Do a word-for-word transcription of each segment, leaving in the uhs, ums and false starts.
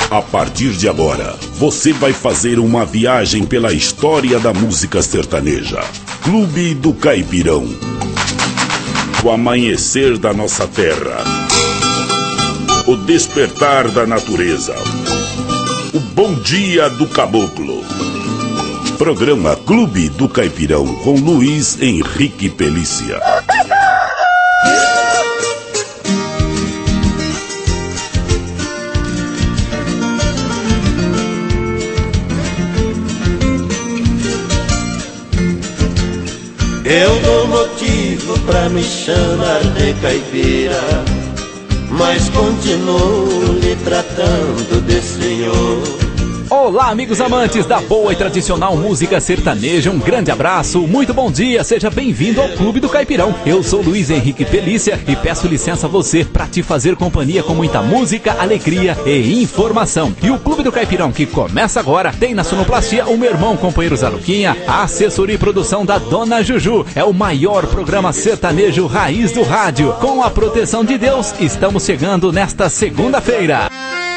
A partir de agora, você vai fazer uma viagem pela história da música sertaneja. Clube do Caipirão. O amanhecer da nossa terra. O despertar da natureza. O bom dia do caboclo. Programa Clube do Caipirão com Luiz Henrique Pelícia. Eu dou motivo pra me chamar de caipira, mas continuo lhe tratando de senhor. Olá, amigos amantes da boa e tradicional música sertaneja, um grande abraço, muito bom dia, seja bem-vindo ao Clube do Caipirão. Eu sou Luiz Henrique Pelícia e peço licença a você para te fazer companhia com muita música, alegria e informação. E o Clube do Caipirão, que começa agora, tem na sonoplastia o meu irmão, companheiro Zaluquinha, a assessoria e produção da Dona Juju. É o maior programa sertanejo raiz do rádio. Com a proteção de Deus, estamos chegando nesta segunda-feira.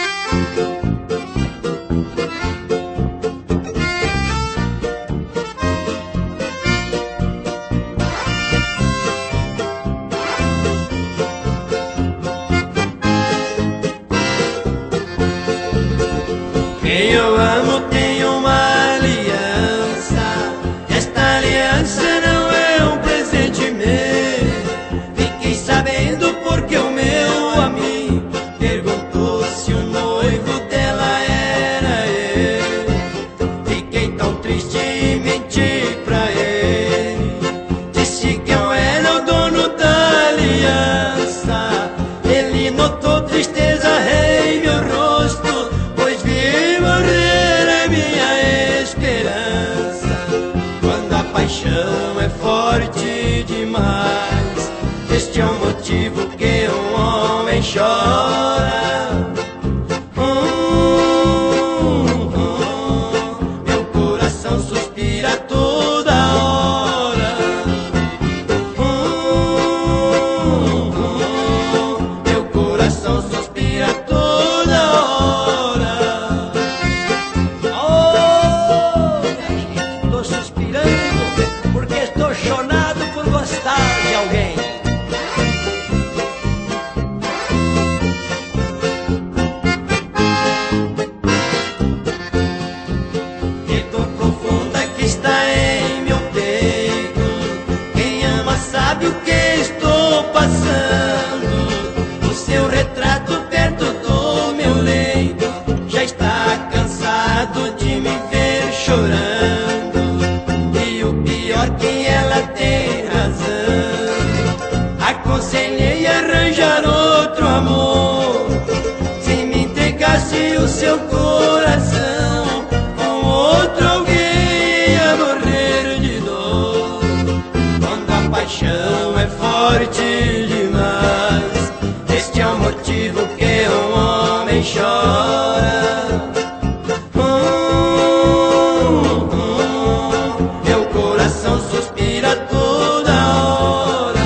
Quem eu amo tem uma aliança, esta aliança não é um presente meu. Fiquei sabendo porque o meu amigo perguntou se o noivo dela era eu. Fiquei tão triste e menti pra ele, disse que eu era o dono da aliança. Ele notou tristeza em meu rosto, pois vi morrer a minha esperança. Quando a paixão é forte demais, este é o motivo que um homem chora. Hum, hum, meu coração suspira toda hora. Hum, hum, meu coração suspira toda hora. Oh, tô suspirando porque estou chonado por gostar de alguém. Que dor profunda que está em meu peito, quem ama sabe o que estou passando. O seu retrato perto do meu leito já está cansado de me ver chorando. E o pior que ela tem razão, aconselhei arranjar outro amor. Se me entregasse o seu coração, com outro alguém ia morrer de dor. Quando a paixão é forte demais, este é o motivo que um homem chora. Hum, hum, meu coração suspira toda hora.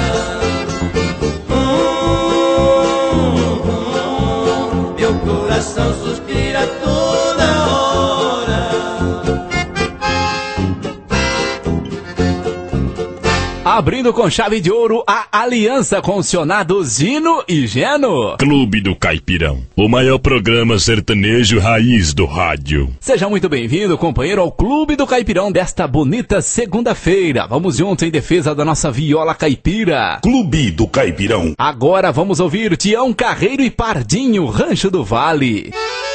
Hum, hum, meu coração suspira toda hora. Abrindo com chave de ouro a aliança com os cionados Gino e Geno. Clube do Caipirão, o maior programa sertanejo raiz do rádio. Seja muito bem-vindo, companheiro, ao Clube do Caipirão desta bonita segunda-feira. Vamos juntos em defesa da nossa viola caipira. Clube do Caipirão. Agora vamos ouvir Tião Carreiro e Pardinho, Rancho do Vale.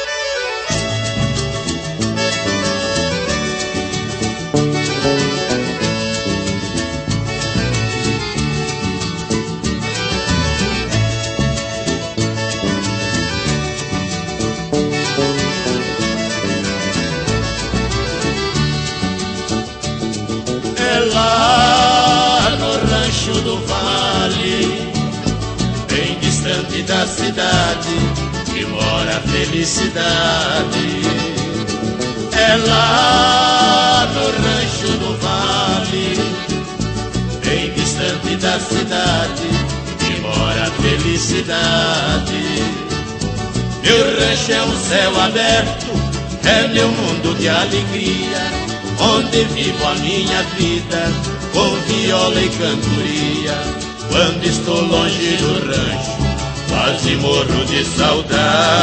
É lá no Rancho do Vale, bem distante da cidade, que mora a felicidade. É lá no Rancho do Vale, bem distante da cidade, que mora a felicidade. Meu rancho é um céu aberto, é meu mundo de alegria, onde vivo a minha vida com viola e cantoria. Quando estou longe do rancho, quase morro de saudade.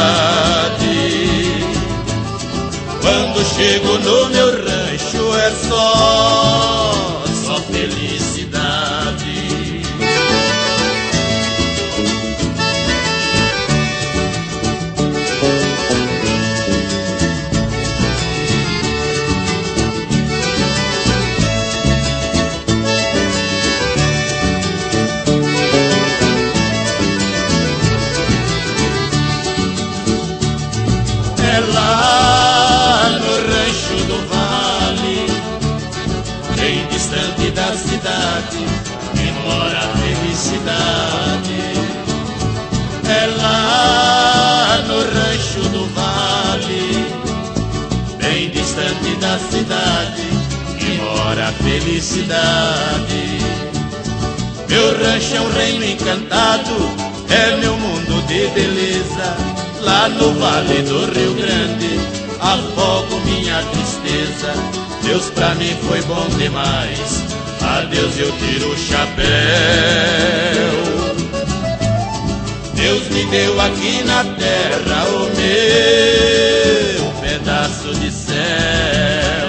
Quando chego no meu rancho é só, só felicidade. É lá no rancho do vale, bem distante da cidade, que mora a felicidade. É lá no rancho do vale, bem distante da cidade, que mora a felicidade. Meu rancho é um reino encantado, é meu mundo de beleza. Lá no vale do Rio Grande, afogo minha tristeza. Deus pra mim foi bom demais, a Deus eu tiro o chapéu. Deus me deu aqui na terra o meu pedaço de céu.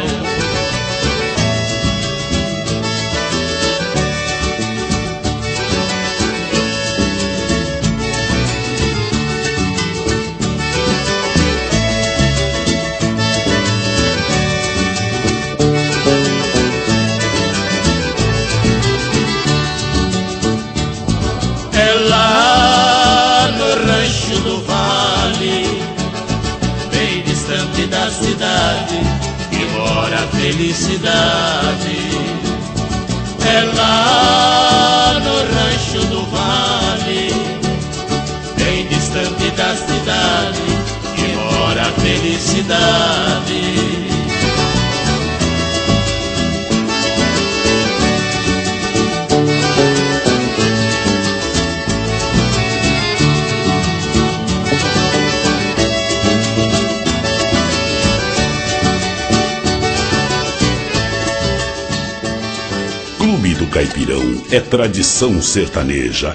É lá no rancho do vale, bem distante da cidade, que mora a felicidade. É lá no rancho do vale, bem distante da cidade, que mora a felicidade. Clube do Caipirão é tradição sertaneja.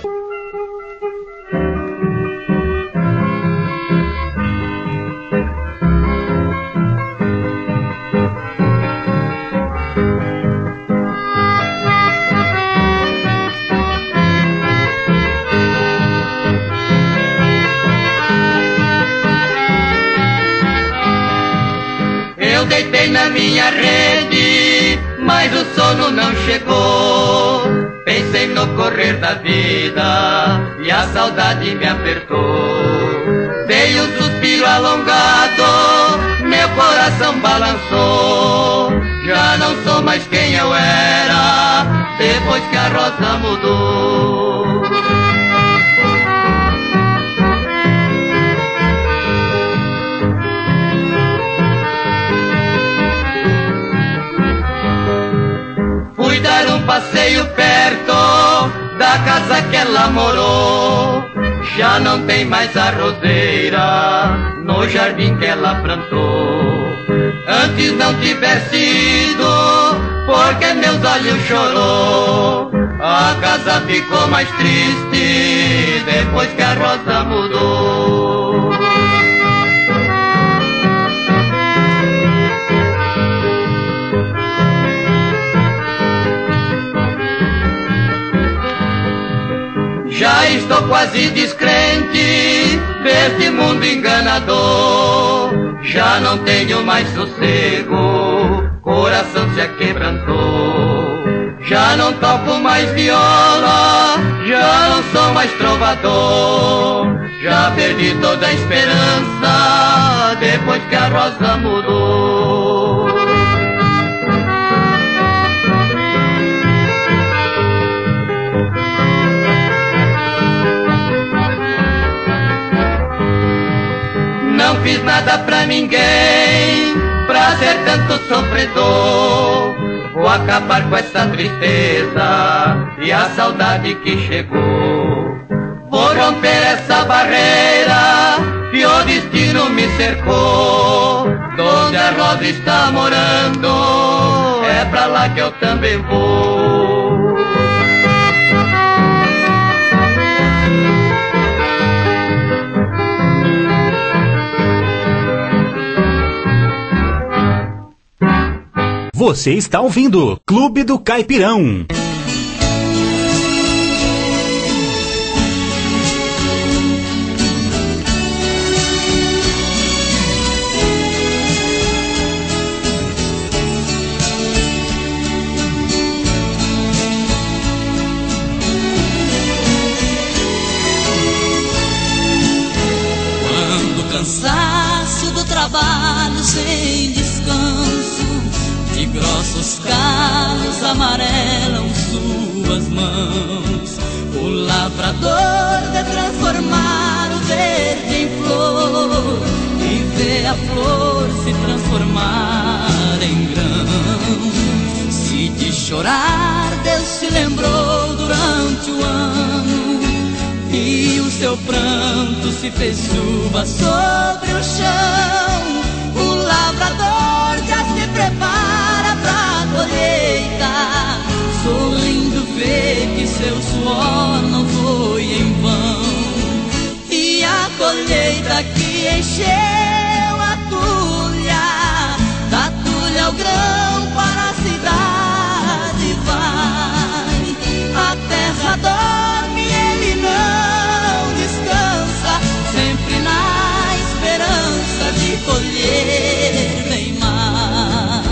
Eu deitei na minha rede, mas o sono não chegou. Pensei no correr da vida e a saudade me apertou. Dei um suspiro alongado, meu coração balançou. Já não sou mais quem eu era, depois que a rosa mudou. Fui dar um passeio perto da casa que ela morou. Já não tem mais a roseira no jardim que ela plantou. Antes não tivesse ido, porque meus olhos chorou. A casa ficou mais triste depois que a rosa mudou. Já estou quase descrente deste mundo enganador. Já não tenho mais sossego, coração se aquebrantou. Já não toco mais viola, já não sou mais trovador. Já perdi toda a esperança depois que a rosa mudou. Não fiz nada pra ninguém, pra ser tanto sofredor. Vou acabar com essa tristeza e a saudade que chegou. Vou romper essa barreira, pior destino me cercou. Donde a rosa está morando, é pra lá que eu também vou. Você está ouvindo Clube do Caipirão. Quando o cansaço do trabalho sem descanso, de grossos calos amarelam suas mãos, o lavrador de transformar o verde em flor e vê a flor se transformar em grão. Se de chorar Deus se lembrou durante o ano e o seu pranto se fez chuva sobre o chão, o lavrador já se prepara pra colheita, sorrindo vê que seu suor não foi em vão. E a colheita que encheu a tulha, da tulha o grão para a cidade vai. A terra dorme, ele não descansa, sempre na esperança de colher bem mais.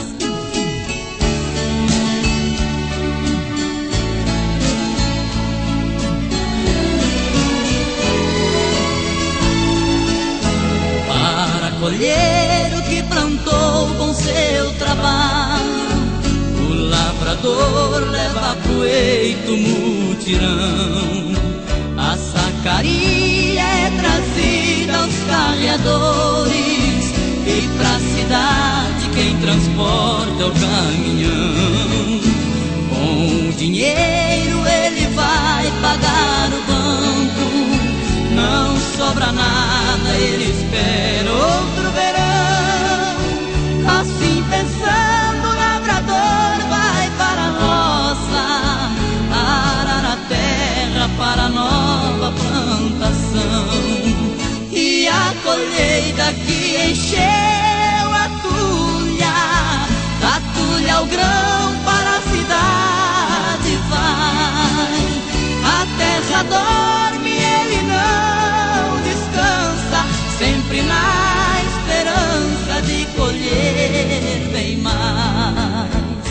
Para colher o que plantou com seu trabalho, o lavrador leva pro eito mutirão. A sacaria é trazida aos carreadores e pra cidade quem transporta é o caminhão. Com o dinheiro ele vai pagar o banco, não sobra nada, ele espera outro verão. Assim pensando, o lavrador vai para a roça, arar a terra para a nova plantação. E a colheita que encheu a tulha, da tulha o grão para a cidade vai. A terra dorme, ele não descansa, sempre na esperança de colher bem mais.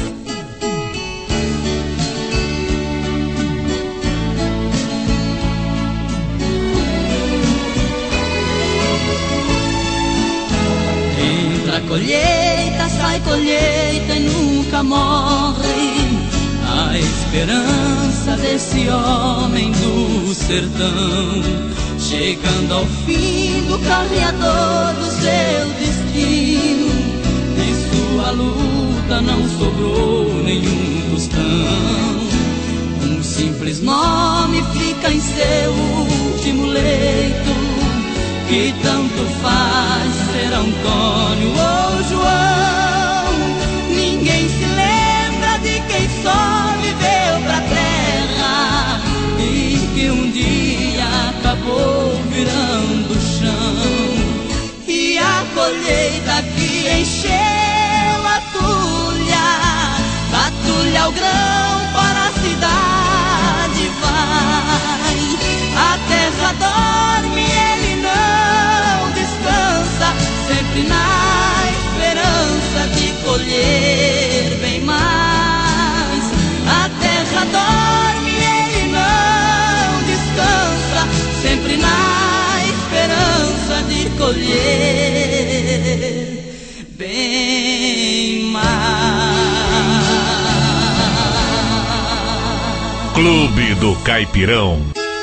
Entra a colheita, sai colheita e nunca morre a esperança desse homem do sertão, chegando ao fim do carreador do seu destino. De sua luta não sobrou nenhum tostão, um simples nome fica em seu último leito, que tanto faz ser Antônio ou João. Ninguém se lembra de quem só viveu pra terra e que um dia acabou virando chão. E a colheita que encheu a tulha, da tulha o grão para a cidade vai. A terra dorme, ele não descansa, sempre na esperança de colher bem mais. A terra dorme, ele não descansa, sempre na esperança de colher bem mais. Clube do Caipirão.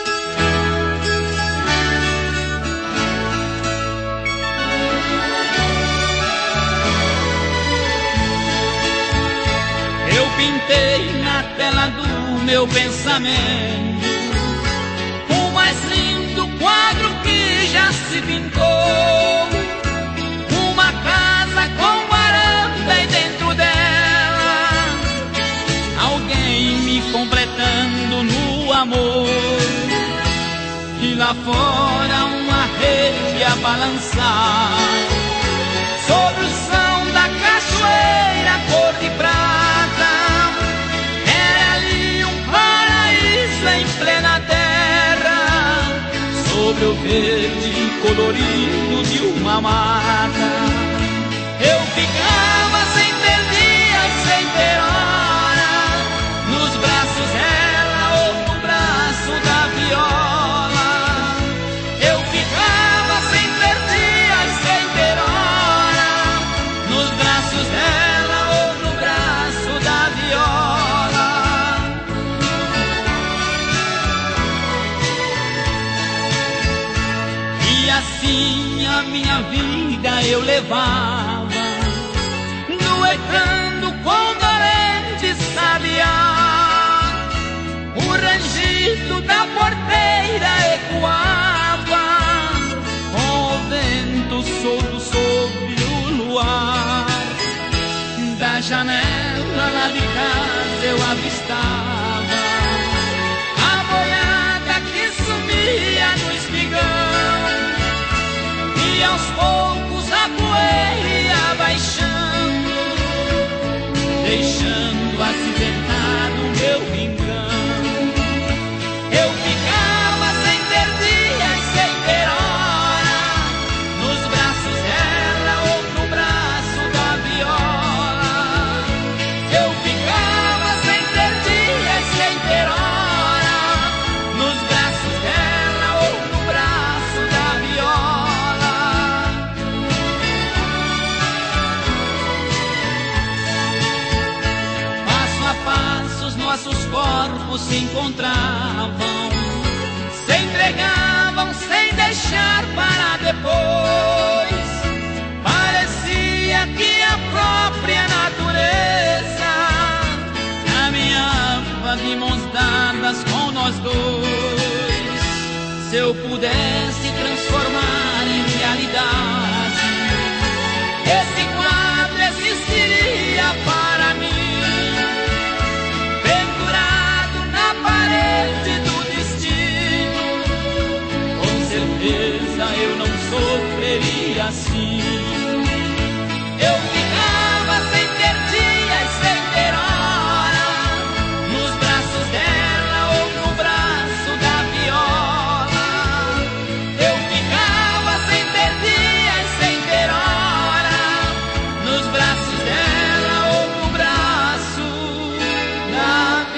Eu pintei na tela do meu pensamento o mais lindo quadro que já se pintou uma casa com varanda e dentro dela alguém me completando no amor. E lá fora uma rede a balançar sobre o som da cachoeira cor de prata. Era ali um paraíso em plena terra, sobre o verde colorido de uma mata. Eu ficava sem ter dia, sem ter hora, nos braços dela ou no braço da viola. Eu ficava sem ter dia, sem ter hora, nos braços dela ou no braço da viola. E assim a minha vida eu levava, duetando com dolente sabiá. O rangido da porteira ecoava com o vento solto sobre o luar. Da janela lá de casa eu avistava a boiada que sumia no espigão, e aos poucos a poeira ia baixando, deixando acidentado o meu rincão. Eu ficava sem ter dia, sem ter hora, nos braços dela ou no braço da viola. Eu ficava sem ter dia, sem ter hora, nos braços dela ou no braço da viola. Passo a passo os nossos corpos se encontravam, se entregavam sem deixar para depois. Parecia que a própria natureza caminhava de mãos dadas com nós dois. Se eu pudesse transformar em realidade, esse quadro existiria para mim, pendurado na parede do destino. Com certeza eu não sofreria assim. Eu ficava sem ter dia e sem ter hora, nos braços dela ou no braço da viola. Eu ficava sem ter dia e sem ter hora, nos braços dela ou no braço da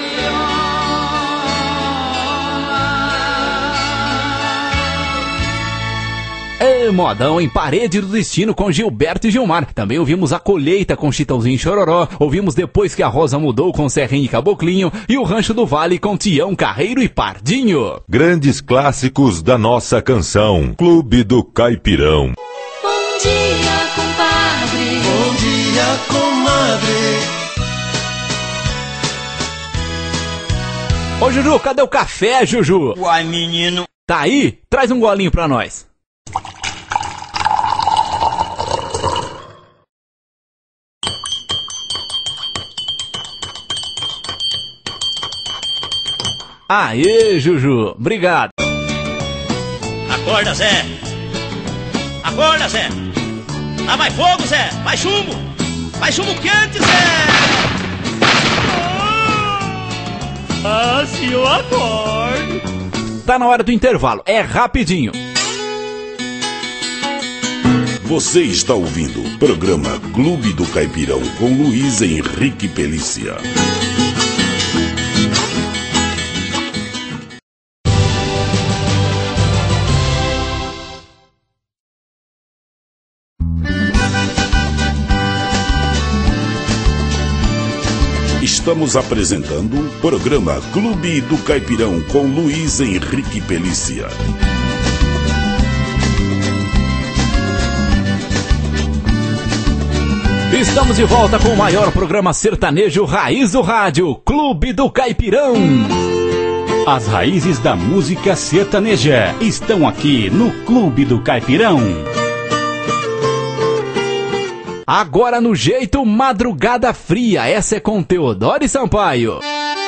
viola. É modão em Parede do Destino com Gilberto e Gilmar. Também ouvimos A Colheita com Chitãozinho e Chororó. Ouvimos Depois que a Rosa Mudou com Serrinha e Caboclinho. E o Rancho do Vale com Tião, Carreiro e Pardinho. Grandes clássicos da nossa canção. Clube do Caipirão. Bom dia, compadre. Bom dia, comadre. Ô Juju, cadê o café, Juju? Uai, menino. Tá aí? Traz um golinho pra nós. Aê, Juju, obrigado. Acorda, Zé. Acorda, Zé. Dá mais fogo, Zé. Mais chumbo. Mais chumbo quente, Zé. Ah, se eu acordo. Tá na hora do intervalo, é rapidinho. Você está ouvindo o programa Clube do Caipirão com Luiz Henrique Pelícia. Estamos apresentando o programa Clube do Caipirão com Luiz Henrique Pelícia. Estamos de volta com o maior programa sertanejo raiz do rádio, Clube do Caipirão. As raízes da música sertaneja estão aqui no Clube do Caipirão. Agora no jeito Madrugada Fria, essa é com Teodoro Sampaio.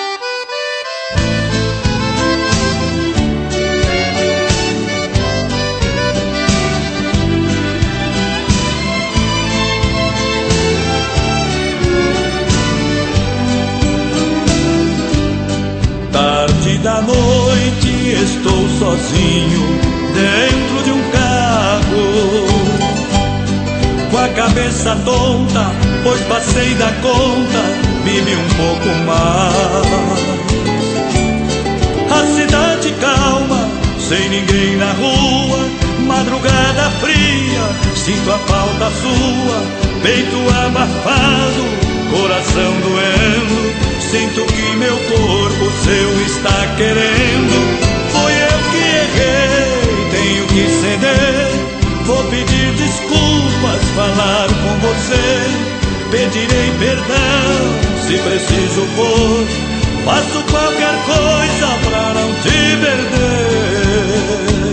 Tarde da noite estou sozinho dentro de um carro, com a cabeça tonta, pois passei da conta, bebi um pouco mais. A cidade calma, sem ninguém na rua, madrugada fria, sinto a falta sua, peito abafado, coração doendo. Sinto que meu corpo seu está querendo. Foi eu que errei, tenho que ceder. Vou pedir desculpas, falar com você. Pedirei perdão, se preciso for. Faço qualquer coisa pra não te perder.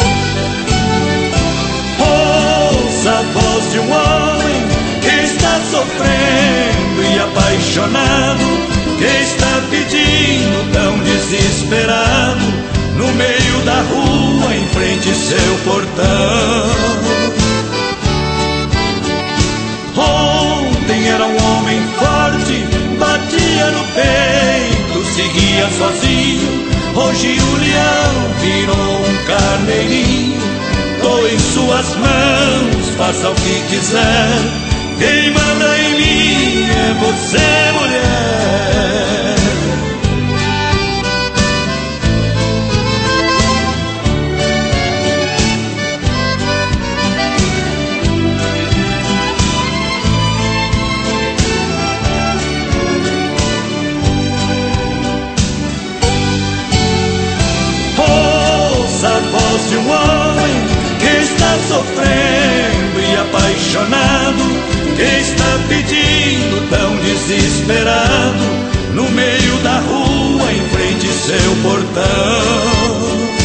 Ouça a voz de um homem que está sofrendo e apaixonado, que está pedindo tão desesperado, no meio da rua, em frente seu portão. Ontem era um homem forte, batia no peito, seguia sozinho. Hoje o leão virou um carneirinho. Tô em suas mãos, faça o que quiser. Quem manda em mim é você, mulher. Ouça a voz de um homem que está sofrendo e apaixonado, que está pedindo tão desesperado, no meio da rua, em frente seu portão.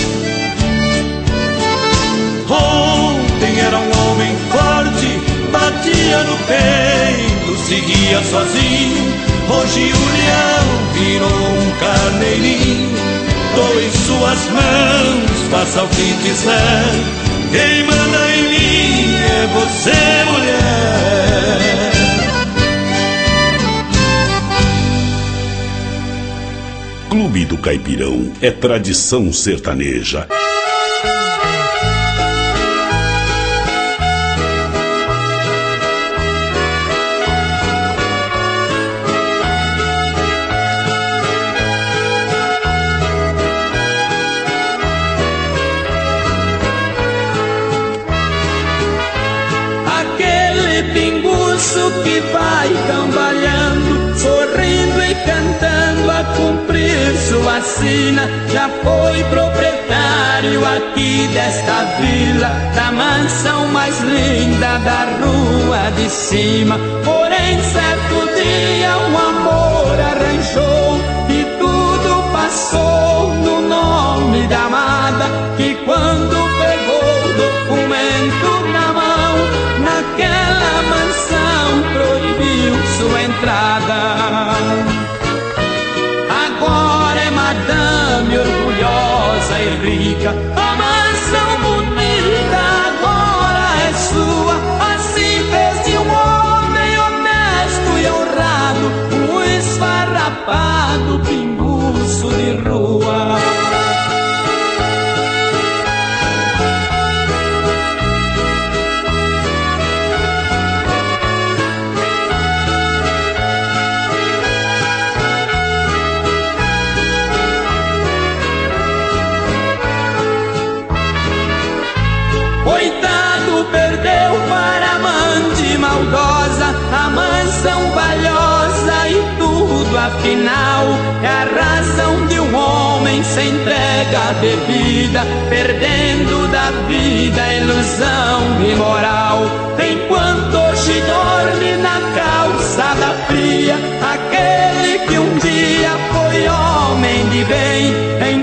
Ontem era um homem forte, batia no peito, seguia sozinho. Hoje o leão virou um carneirinho. Tô em suas mãos, faça o que quiser. Quem manda em mim é você, mulher. Clube do Caipirão é tradição sertaneja. Que vai cambalhando, sorrindo e cantando a cumprir sua sina. Já foi proprietário aqui desta vila, da mansão mais linda da rua de cima. Porém certo dia um amor arranjou e tudo passou no nome da amada, que quando pegou o documento na mão, naquela mansão proibiu sua entrada. Agora é madame orgulhosa e rica, a mansão bonita agora é sua. Assim fez de um homem honesto e honrado um esfarrapado pinguço de rua. Coitado, perdeu para a amante maldosa, a mansão valiosa e tudo afinal. É a razão de um homem se entrega à bebida, perdendo da vida a ilusão e moral. Enquanto hoje dorme na calçada fria aquele que um dia foi homem de bem,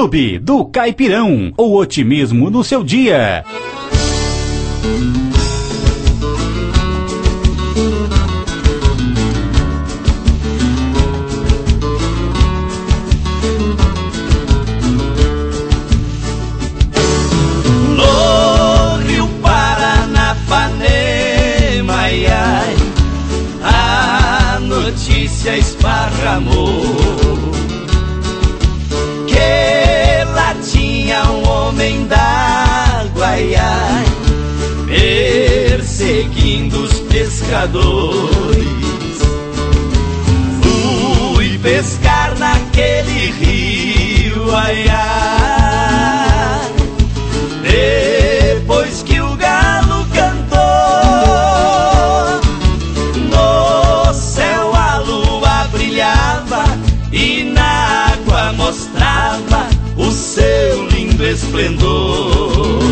Clube do Caipirão, o otimismo no seu dia. No Rio Paranapanema, ai, ai, a notícia esparramou que lá tinha um homem d'água, ai, ai, perseguindo os pescadores. Fui pescar naquele rio, ai, ai, depois que o galo cantou, no céu a lua brilhava e na água mostrava o seu lindo esplendor.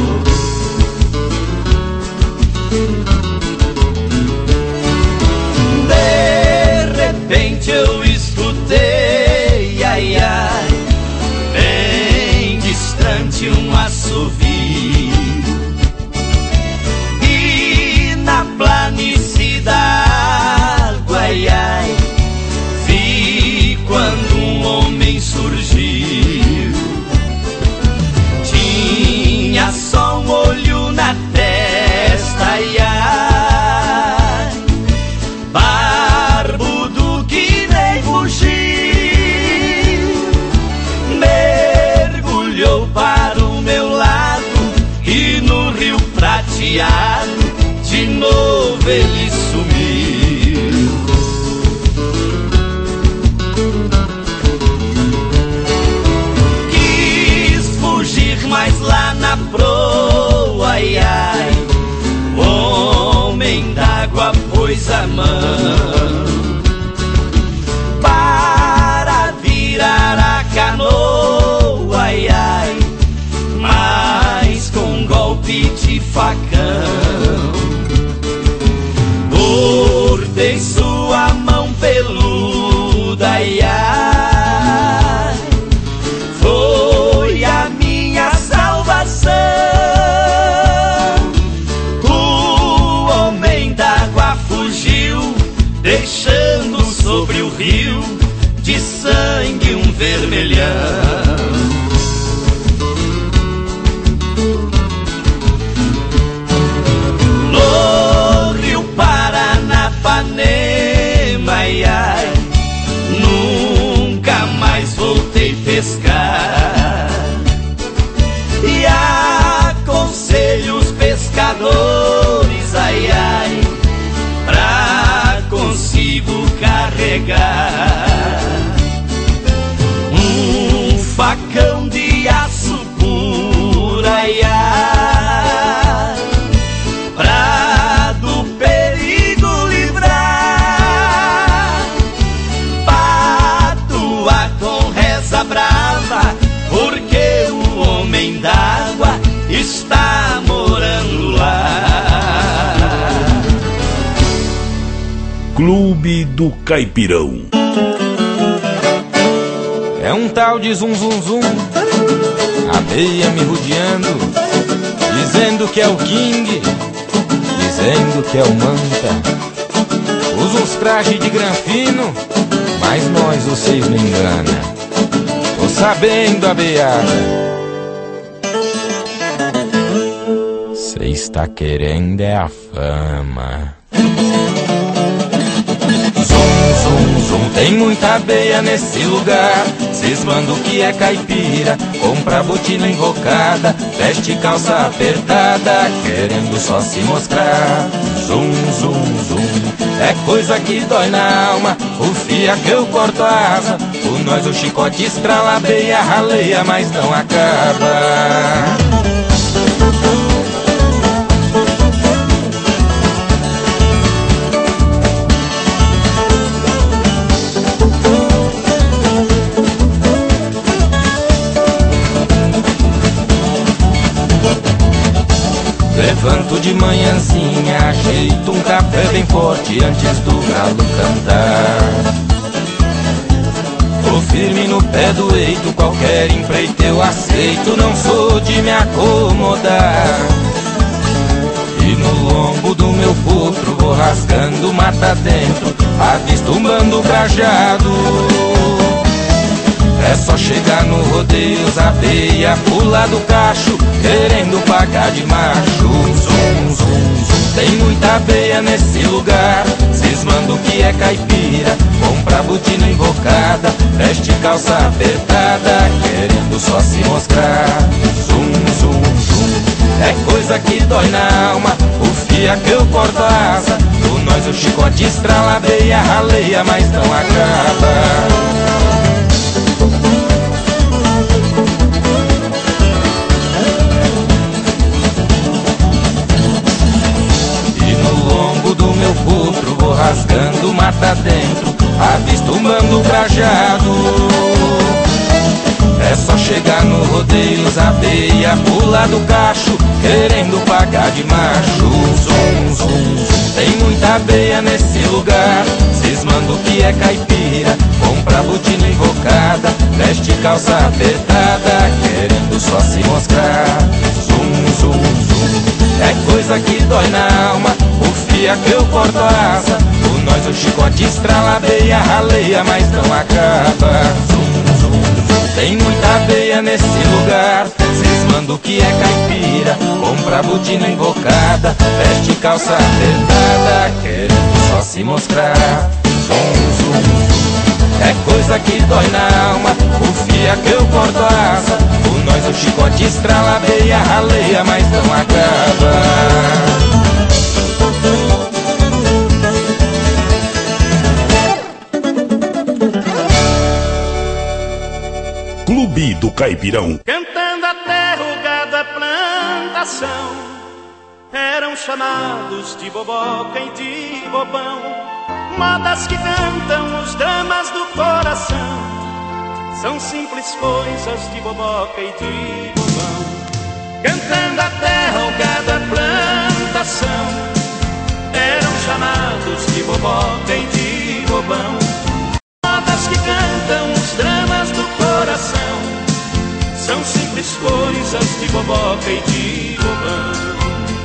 De repente eu escutei, ai, ai, bem distante um assovio, e na planície da água, ai, ai, vi quando um homem surgiu. Tinha só um olho na testa, ai, ai, barbudo que nem bugio, mergulhou para o meu lado e no rio prateado de novo ele sumiu. Quis fugir, mas lá na proa, ai, ai, o homem d'água pôs a mão para virar a canoa, ai, ai, mas com um golpe de facão cortei sua mão peluda, ai, ai, foi a minha salvação. O homem d'água fugiu, deixando sobre o rio de sangue um vermelhão. No Rio Paranapanema, ai, ai, nunca mais voltei pescar. E aconselho os pescadores, ai, ai, pra consigo carregar um facão de aço puro, ai, ai, pra do perigo livrar, pra atuar com reza brava, porque o homem d'água está morando lá. Clube do Caipirão. É um tal de zum zum zum, abelha me rodeando, dizendo que é o King, dizendo que é o Manta. Usa uns trajes de granfino, mas nós vocês não engana. Tô sabendo, abelhada, cê está querendo é a fama. Zum, zum, tem muita abelha nesse lugar, cismando que é caipira, compra botina invocada, veste calça apertada, querendo só se mostrar. Zum, zum, zum, é coisa que dói na alma, o fia que eu corto a asa, o nós o chicote estrala, abelha raleia, mas não acaba. Levanto de manhãzinha, ajeito um café bem forte antes do galo cantar. O firme no pé do eito, qualquer empreita eu aceito, não sou de me acomodar. E no lombo do meu potro vou rasgando mata dentro, avisto um bando crajado. É só chegar no rodeio, zapeia, pula do cacho, querendo pagar de macho. Zum, zum, zum, tem muita beia nesse lugar, cismando que é caipira, compra botina invocada, veste calça apertada, querendo só se mostrar. Zum, zum, zum, é coisa que dói na alma, o fia que eu corto a asa, do nós o chicote estrala, beia, raleia, mas não acaba. Meu potro vou rasgando mata dentro, avisto um bando crajado. É só chegar no rodeio, zapeia, pula do cacho, querendo pagar de macho. Zum, zum, zum, tem muita beia nesse lugar, cismando que é caipira, compra botina invocada, veste calça apertada, querendo só se mostrar. Zum, zum, zum, é coisa que dói na alma, o fia que eu corto a asa, o nós o chicote estrala, beia, raleia, mas não acaba. Zum, zum, zum, tem muita beia nesse lugar, cismando que é caipira, compra botina invocada, veste calça apertada, querendo só se mostrar. Zum, zum, zum, é coisa que dói na alma, o fia que eu corto a asa, o nós o chicote estrala, beia, raleia, mas não acaba. Clube do Caipirão. Cantando a terra, o gado, a plantação, eram chamados de boboca e de bobão, modas que cantam os dramas do coração, são simples coisas de boboca e de bobão. Cantando a terra, o gado, a plantação, eram chamados de boboca e de bobão, modas que cantam os dramas do coração, são simples coisas de boboca e de bobão.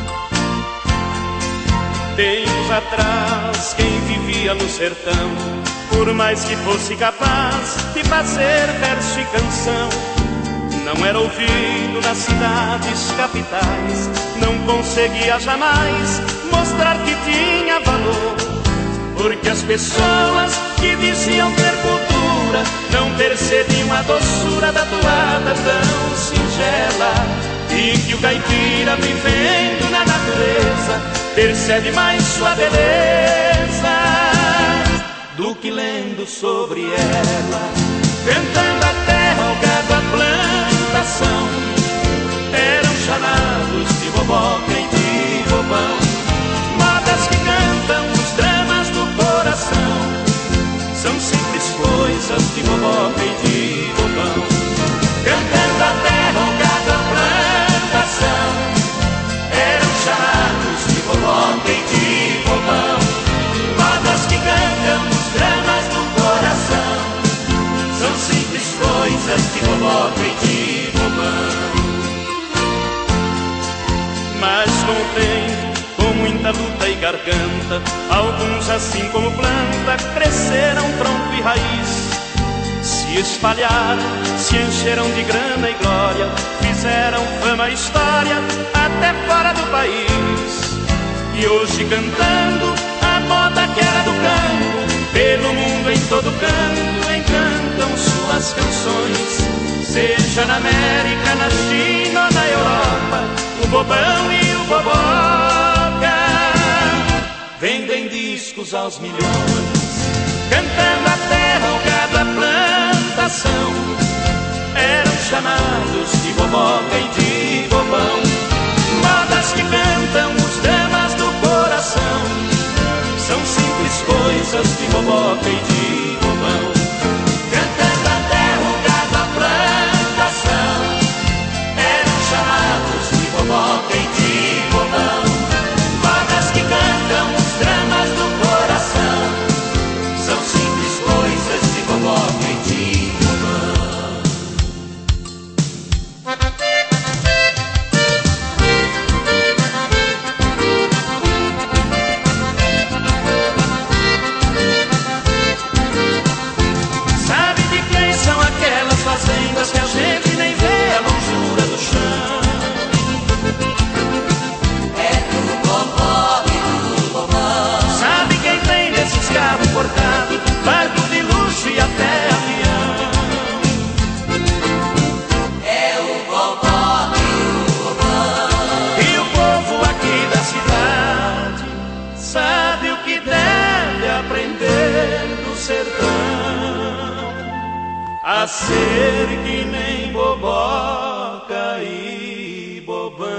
Tempos atrás, quem vivia no sertão, por mais que fosse capaz de fazer verso e canção, não era ouvido nas cidades capitais, não conseguia jamais mostrar que tinha valor, porque as pessoas que diziam ter cultura não percebiam a doçura da toada tão singela, e que o caipira vivendo na natureza percebe mais sua beleza do que lendo sobre ela. Cantando a terra, o gado, a plantação, eram chamados de boboca e de bobão, modas que cantam os dramas do coração, são simples coisas de boboca e de bobão. Cantando a terra, o gado, a plantação, eram chamados de boboca e de bobão, modas que cantam os dramas do coração, são simples coisas de boboca e de bobão. Mas com o tempo, com muita luta e garganta, alguns assim como planta cresceram tronco e raiz, se espalharam, se encheram de grana e glória, fizeram fama e história até fora do país. E hoje cantando a moda que era do campo, pelo mundo em todo canto encantam suas canções, seja na América, na China ou na Europa, o bobão e o boboca vendem discos aos milhões. Cantando a terra, o gado, a plantação, eram chamados de boboca e de bobão, modas que cantam os dramas do coração, são simples coisas de boboca e de bobão. Cantando a terra, o gado, a plantação, eram chamados de boboca e de bobão, modas que cantam os dramas do coração, são simples coisas de boboca e de bobão. a ser que nem boboca e bobão.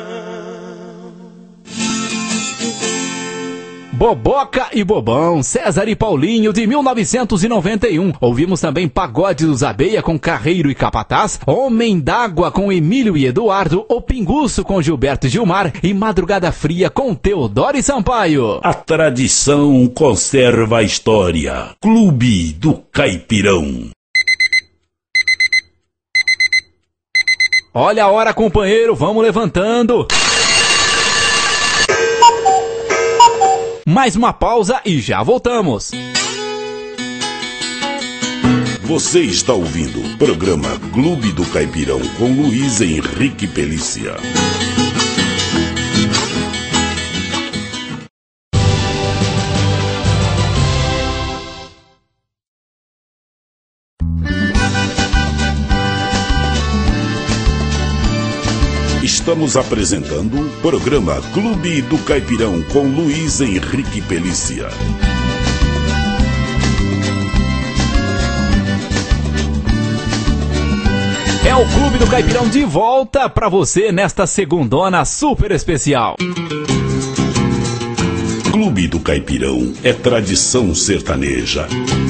Boboca e Bobão, César e Paulinho, de mil novecentos e noventa e um. Ouvimos também Pagode dos Abeia com Carreiro e Capataz, Homem d'Água com Emílio e Eduardo, O Pinguço com Gilberto e Gilmar e Madrugada Fria com Teodoro e Sampaio. A tradição conserva a história. Clube do Caipirão. Olha a hora, companheiro, vamos levantando. Mais uma pausa e já voltamos. Você está ouvindo o programa Clube do Caipirão com Luiz Henrique Pelícia. Estamos apresentando o programa Clube do Caipirão com Luiz Henrique Pelícia. É o Clube do Caipirão de volta pra você nesta segundona super especial. Clube do Caipirão é tradição sertaneja.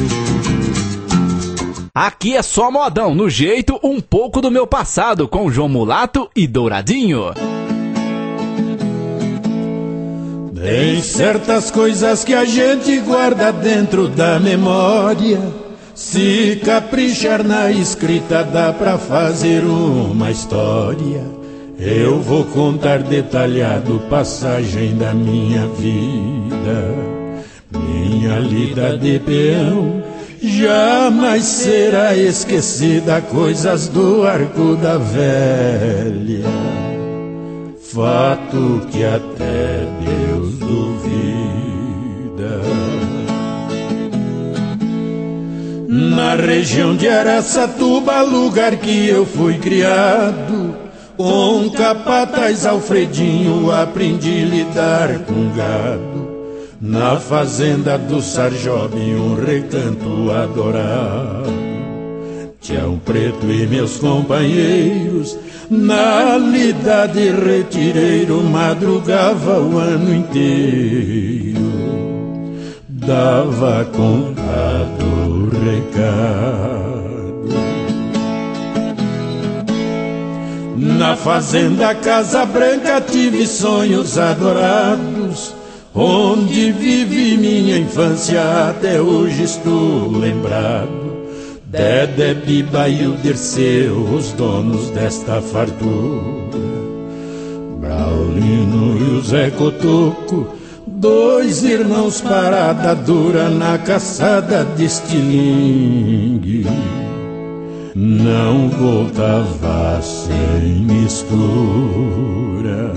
Aqui é só modão, no jeito um pouco do meu passado, com João Mulato e Douradinho. Tem certas coisas que a gente guarda dentro da memória. Se caprichar na escrita dá pra fazer uma história. Eu vou contar detalhado passagem da minha vida. Minha lida de peão jamais será esquecida, coisas do arco da velha, fato que até Deus duvida. Na região de Araçatuba, lugar que eu fui criado, com capataz Alfredinho aprendi a lidar com gado. Na fazenda do Sarjob, um recanto adorado. Tião Preto e meus companheiros, na lida de retireiro, madrugava o ano inteiro. Dava contado o recado. Na fazenda Casa Branca tive sonhos adorados, onde vivi minha infância, até hoje estou lembrado. Dedé, Biba e o Dirceu, os donos desta fartura. Braulino e o Zé Cotoco, dois irmãos parada dura na caçada de estilingue. Não voltava sem mistura.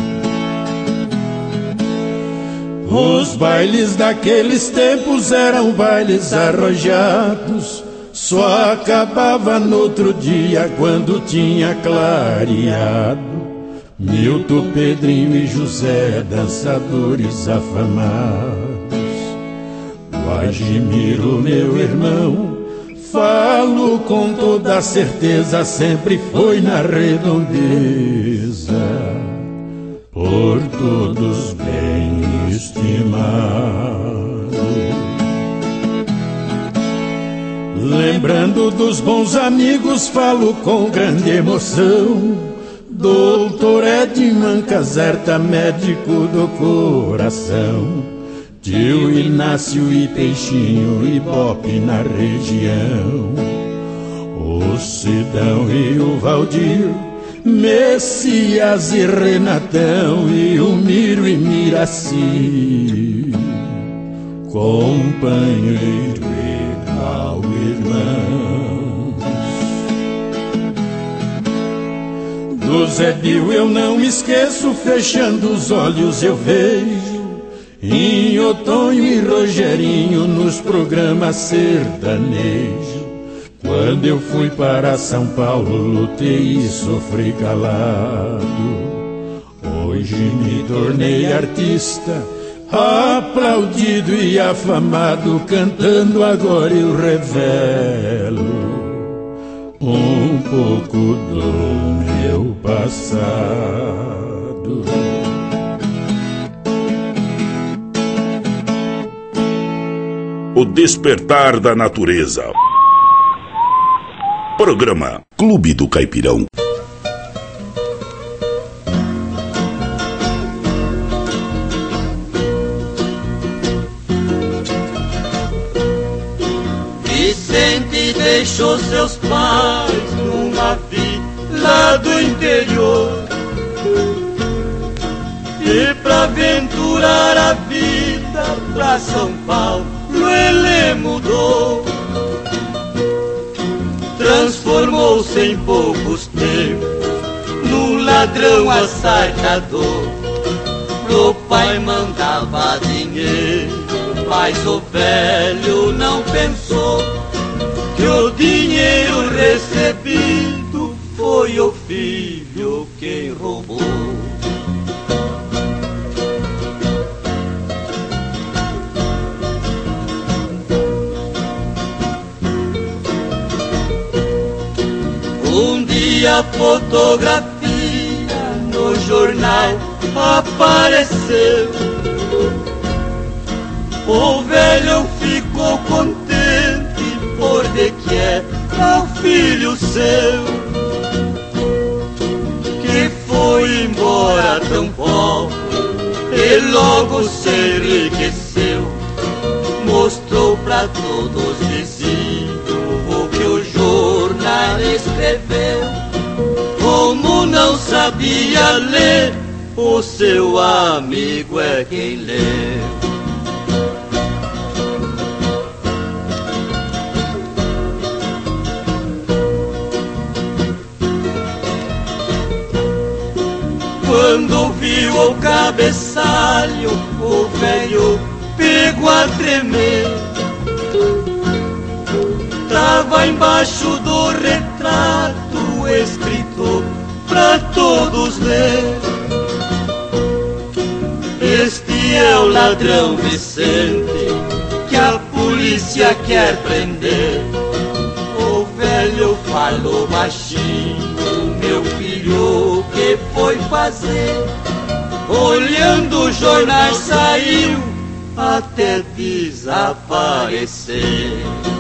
Os bailes daqueles tempos eram bailes arrojados, só acabava no outro dia quando tinha clareado. Milton, Pedrinho e José, dançadores afamados. O Agimiro, meu irmão, falo com toda certeza, sempre foi na redondeza, por todos bem estimado. Lembrando dos bons amigos, falo com grande emoção. Doutor Edman Caserta, médico do coração. Tio Inácio e Peixinho, Ibope na região. O Sidão e o Valdir, Messias e Renatão, e o Miro e Miraci, companheiro igual irmãos. Do Zé Bill eu não me esqueço, fechando os olhos eu vejo em Otonho e Rogerinho nos programas sertanejos. Quando eu fui para São Paulo, lutei e sofri calado. Hoje me tornei artista, aplaudido e afamado, cantando agora eu revelo pouco do meu passado. O despertar da natureza. Programa Clube do Caipirão. Vicente deixou seus pais numa vila do interior, e pra aventurar a vida pra São Paulo ele mudou. Transformou-se em poucos tempos num ladrão assaltador. Pro pai mandava dinheiro, mas o velho não pensou que o dinheiro recebido foi o filho quem roubou. Um dia a fotografia no jornal apareceu. O velho ficou contente por de que é o filho seu, que foi embora tão pobre e logo se enriqueceu. Mostrou pra todos os vizinhos o que o jornal escreveu. Como não sabia ler, o seu amigo é quem leu. Quando viu o cabeçalho, o velho pegou a tremer. Tava embaixo do retrato escrito pra todos ler: este é o ladrão Vicente que a polícia quer prender. O velho falou baixinho: meu filho, o que foi fazer? Olhando o jornal saiu até desaparecer.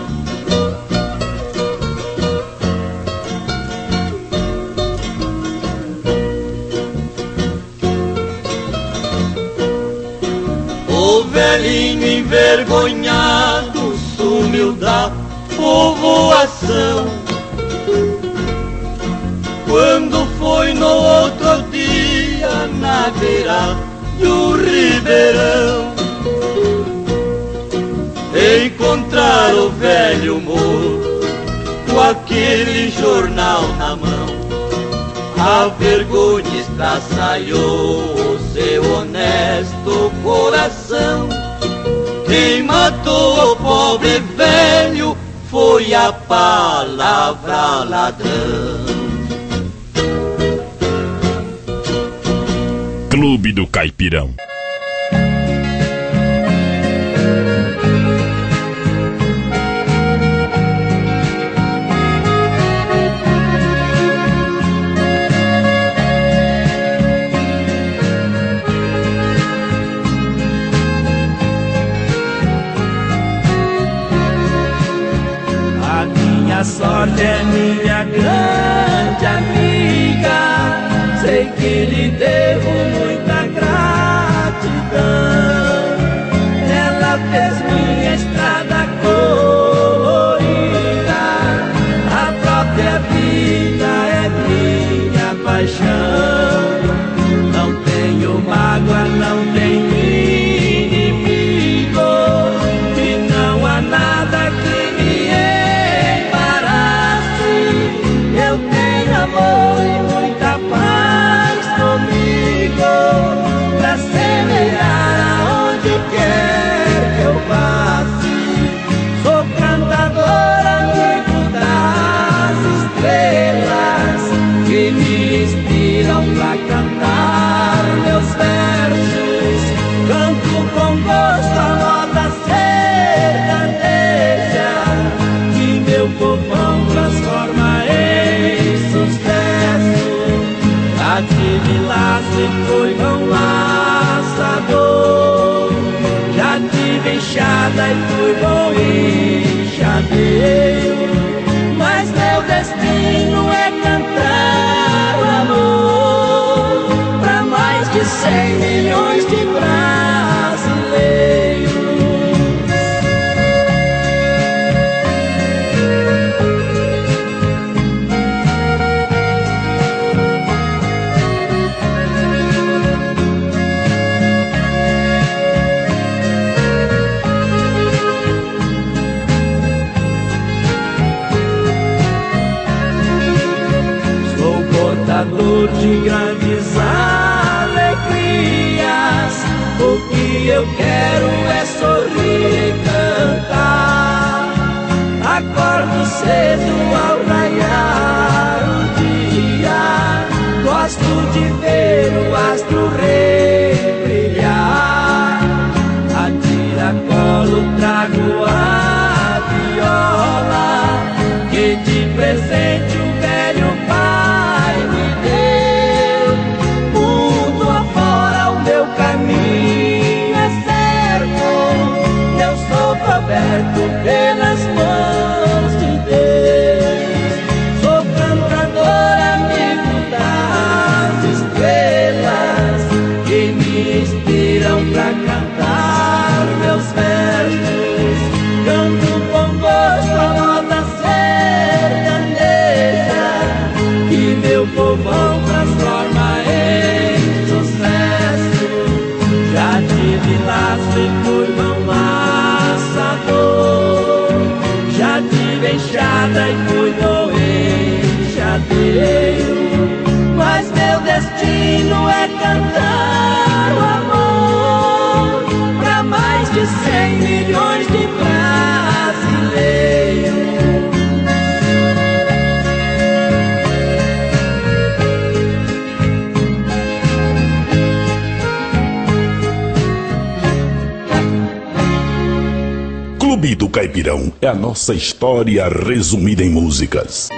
O velhinho envergonhado sumiu da povoação. Quando foi no outro dia na beira do ribeirão, encontrar o velho morto com aquele jornal na mão. A vergonha estraçalhou o seu honesto coração. Quem matou o pobre velho foi a palavra ladrão. Clube do Caipirão. A sorte é minha grande amiga, sei que lhe devo muita gratidão. Ela fez minha estrada colorida, a própria vida é minha paixão. Não tenho mágoa, não tenho inimigo, e não há nada que amor e muita paz comigo, pra semear aonde quer que eu passe. Sou cantador, amigo das estrelas, que me inspiram pra cantar meus versos. Canto com gosto a moda sertaneja, que meu povão transforma em laço e foi mão laçador. Já tive enxada e fui bom enxadeiro, mas meu destino é cantar o amor pra mais de cem milhões de brasileiros. De grandes alegrias, o que eu quero é sorrir e cantar. Acordo cedo ao raiar o dia, gosto de ver o astro rei brilhar. A tiracolo trago a viola, que de presente o velho pai me deu. Mundo afora o meu caminho é certo, eu sou coberto pelas mãos de Deus. Sou cantador, amigo das estrelas, que me inspiram pra cantar meus versos. Canto com gosto a moda sertaneja, que meu povão transforma em sucesso. Já tive laço e fui mão laçador, já tive enxada e fui bom enxadeiro, mas meu destino é cantar o amor pra mais de cem milhões de brasileiros. Clube do Caipirão é a nossa história resumida em músicas.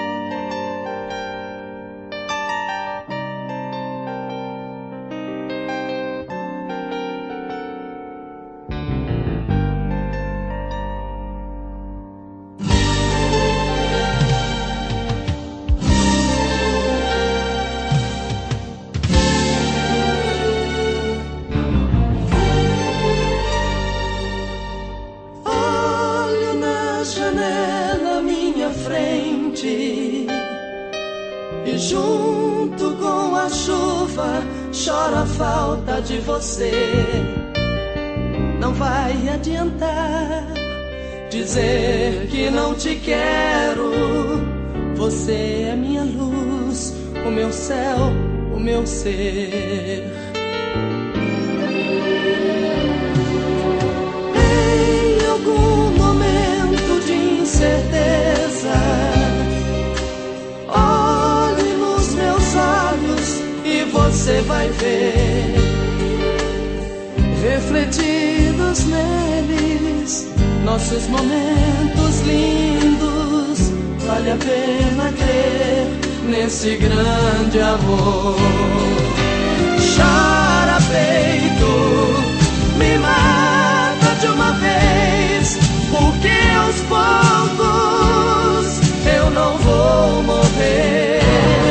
E junto com a chuva choro a falta de você. Não vai adiantar dizer que não te quero. Você é minha luz, o meu céu, o meu ser. Em algum momento de incerteza, olhe nos meus olhos e você vai ver, refletidos neles, nossos momentos lindos. Vale a pena crer nesse grande amor. Chora peito, me mata de uma vez, porque aos poucos eu não vou morrer.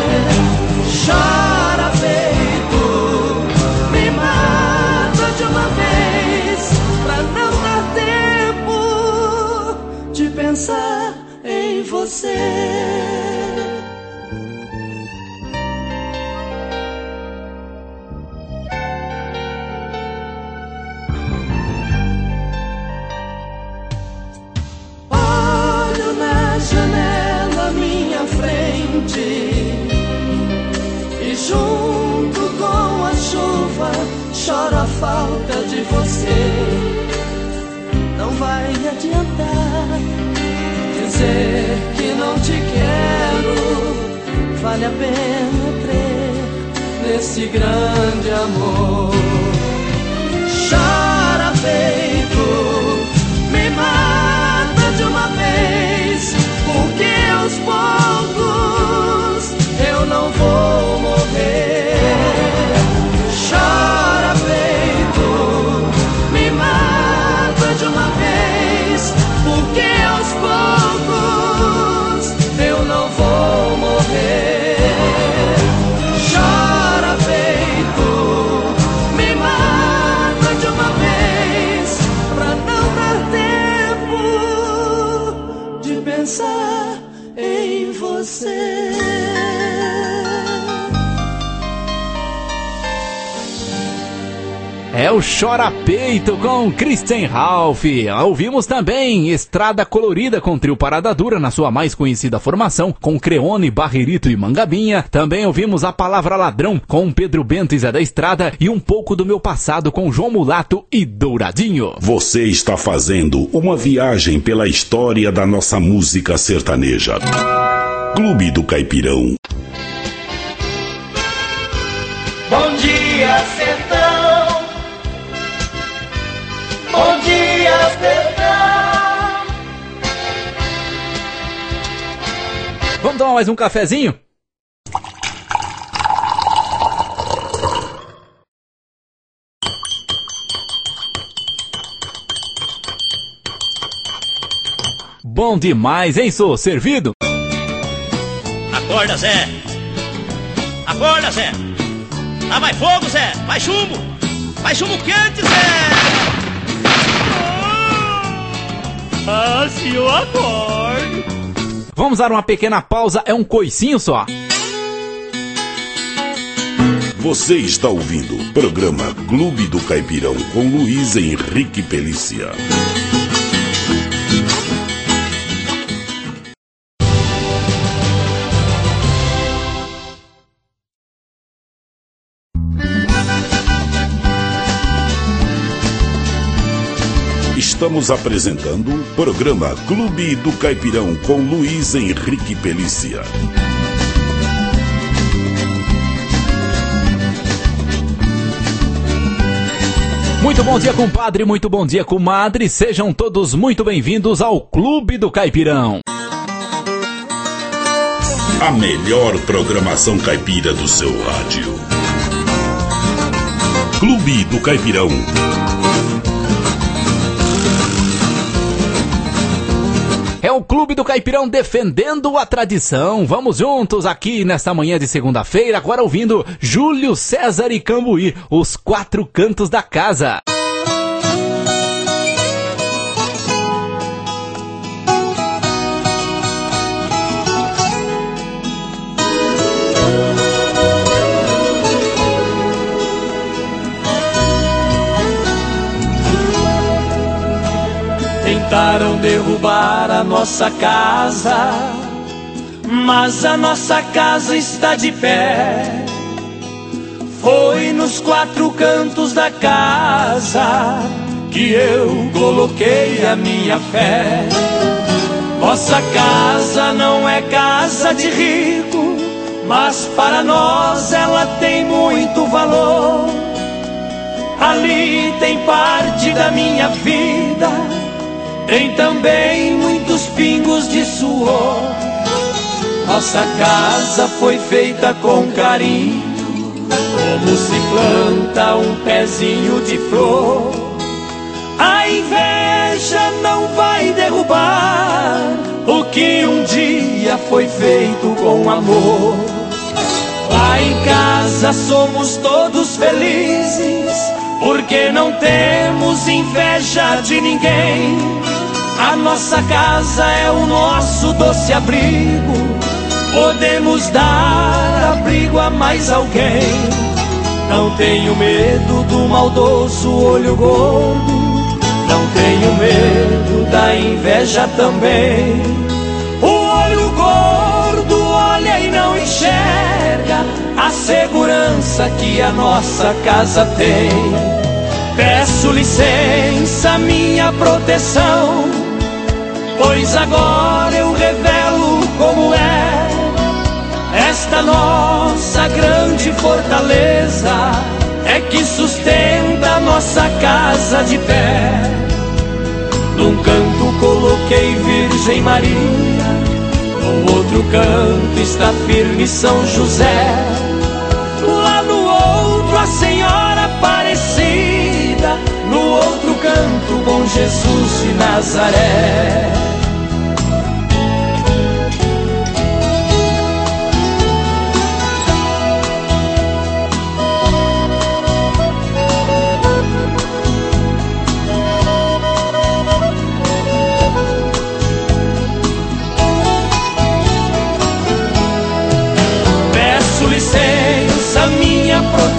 Chora peito, me mata de uma vez, pra não dar tempo de pensar em você. Olho na janela à minha frente e junto com a chuva choro a falta de você. Não vai adiantar dizer que não te quero, vale a pena crer nesse grande amor. Chora peito, me mata de uma vez, porque aos poucos eu não vou morrer. você. É o Chora Peito com Christian Ralph. Ouvimos também Estrada Colorida com Trio Parada Dura na sua mais conhecida formação, com Creone, Barrerito e Mangabinha. Também ouvimos A Palavra Ladrão com Pedro Bento e Zé da Estrada e Um Pouco do Meu Passado com João Mulato e Douradinho. Você está fazendo uma viagem pela história da nossa música sertaneja. Clube do Caipirão. Bom dia, sertão. Bom dia, sertão. Vamos tomar mais um cafezinho? Bom demais, hein, sou servido? Acorda, Zé. Acorda, Zé. Ah, vai fogo, Zé. Vai chumbo. Vai chumbo quente, Zé. Ah, se eu acordo. Vamos dar uma pequena pausa, é um coicinho só. Você está ouvindo o programa Clube do Caipirão com Luiz Henrique Pelícia. Estamos apresentando o programa Clube do Caipirão com Luiz Henrique Pelícia. Muito bom dia, compadre, muito bom dia, comadre. Sejam todos muito bem-vindos ao Clube do Caipirão. A melhor programação caipira do seu rádio. Clube do Caipirão. É o Clube do Caipirão defendendo a tradição. Vamos juntos aqui nesta manhã de segunda-feira, agora ouvindo Júlio César e Cambuí, os quatro cantos da casa. Tentaram derrubar a nossa casa, mas a nossa casa está de pé. Foi nos quatro cantos da casa que eu coloquei a minha fé. Nossa casa não é casa de rico, mas para nós ela tem muito valor. Ali tem parte da minha vida, tem também muitos pingos de suor. Nossa casa foi feita com carinho, como se planta um pezinho de flor. A inveja não vai derrubar o que um dia foi feito com amor. Lá em casa somos todos felizes, porque não temos inveja de ninguém. A nossa casa é o nosso doce abrigo, podemos dar abrigo a mais alguém. Não tenho medo do maldoso olho gordo, não tenho medo da inveja também. O olho gordo olha e não enxerga a segurança que a nossa casa tem. Peço licença, minha proteção, pois agora eu revelo como é esta nossa grande fortaleza, é que sustenta a nossa casa de pé. Num canto coloquei Virgem Maria, no outro canto está firme São José, lá no outro a Senhora Aparecida, no outro canto Bom Jesus de Nazaré.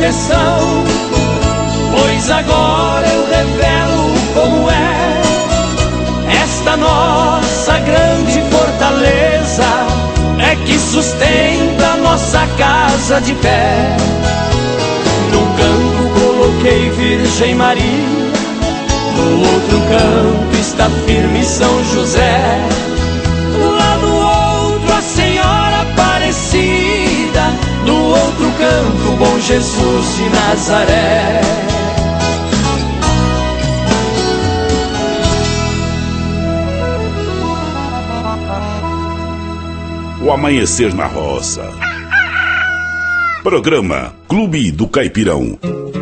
proteção, pois agora eu revelo como é esta nossa grande fortaleza, é que sustenta nossa casa de pé. Num canto coloquei Virgem Maria, no outro canto está firme São José, lá no outro a Senhora Aparecida, no outro canto Bom Jesus de Nazaré. O Amanhecer na Roça. Programa Clube do Caipirão.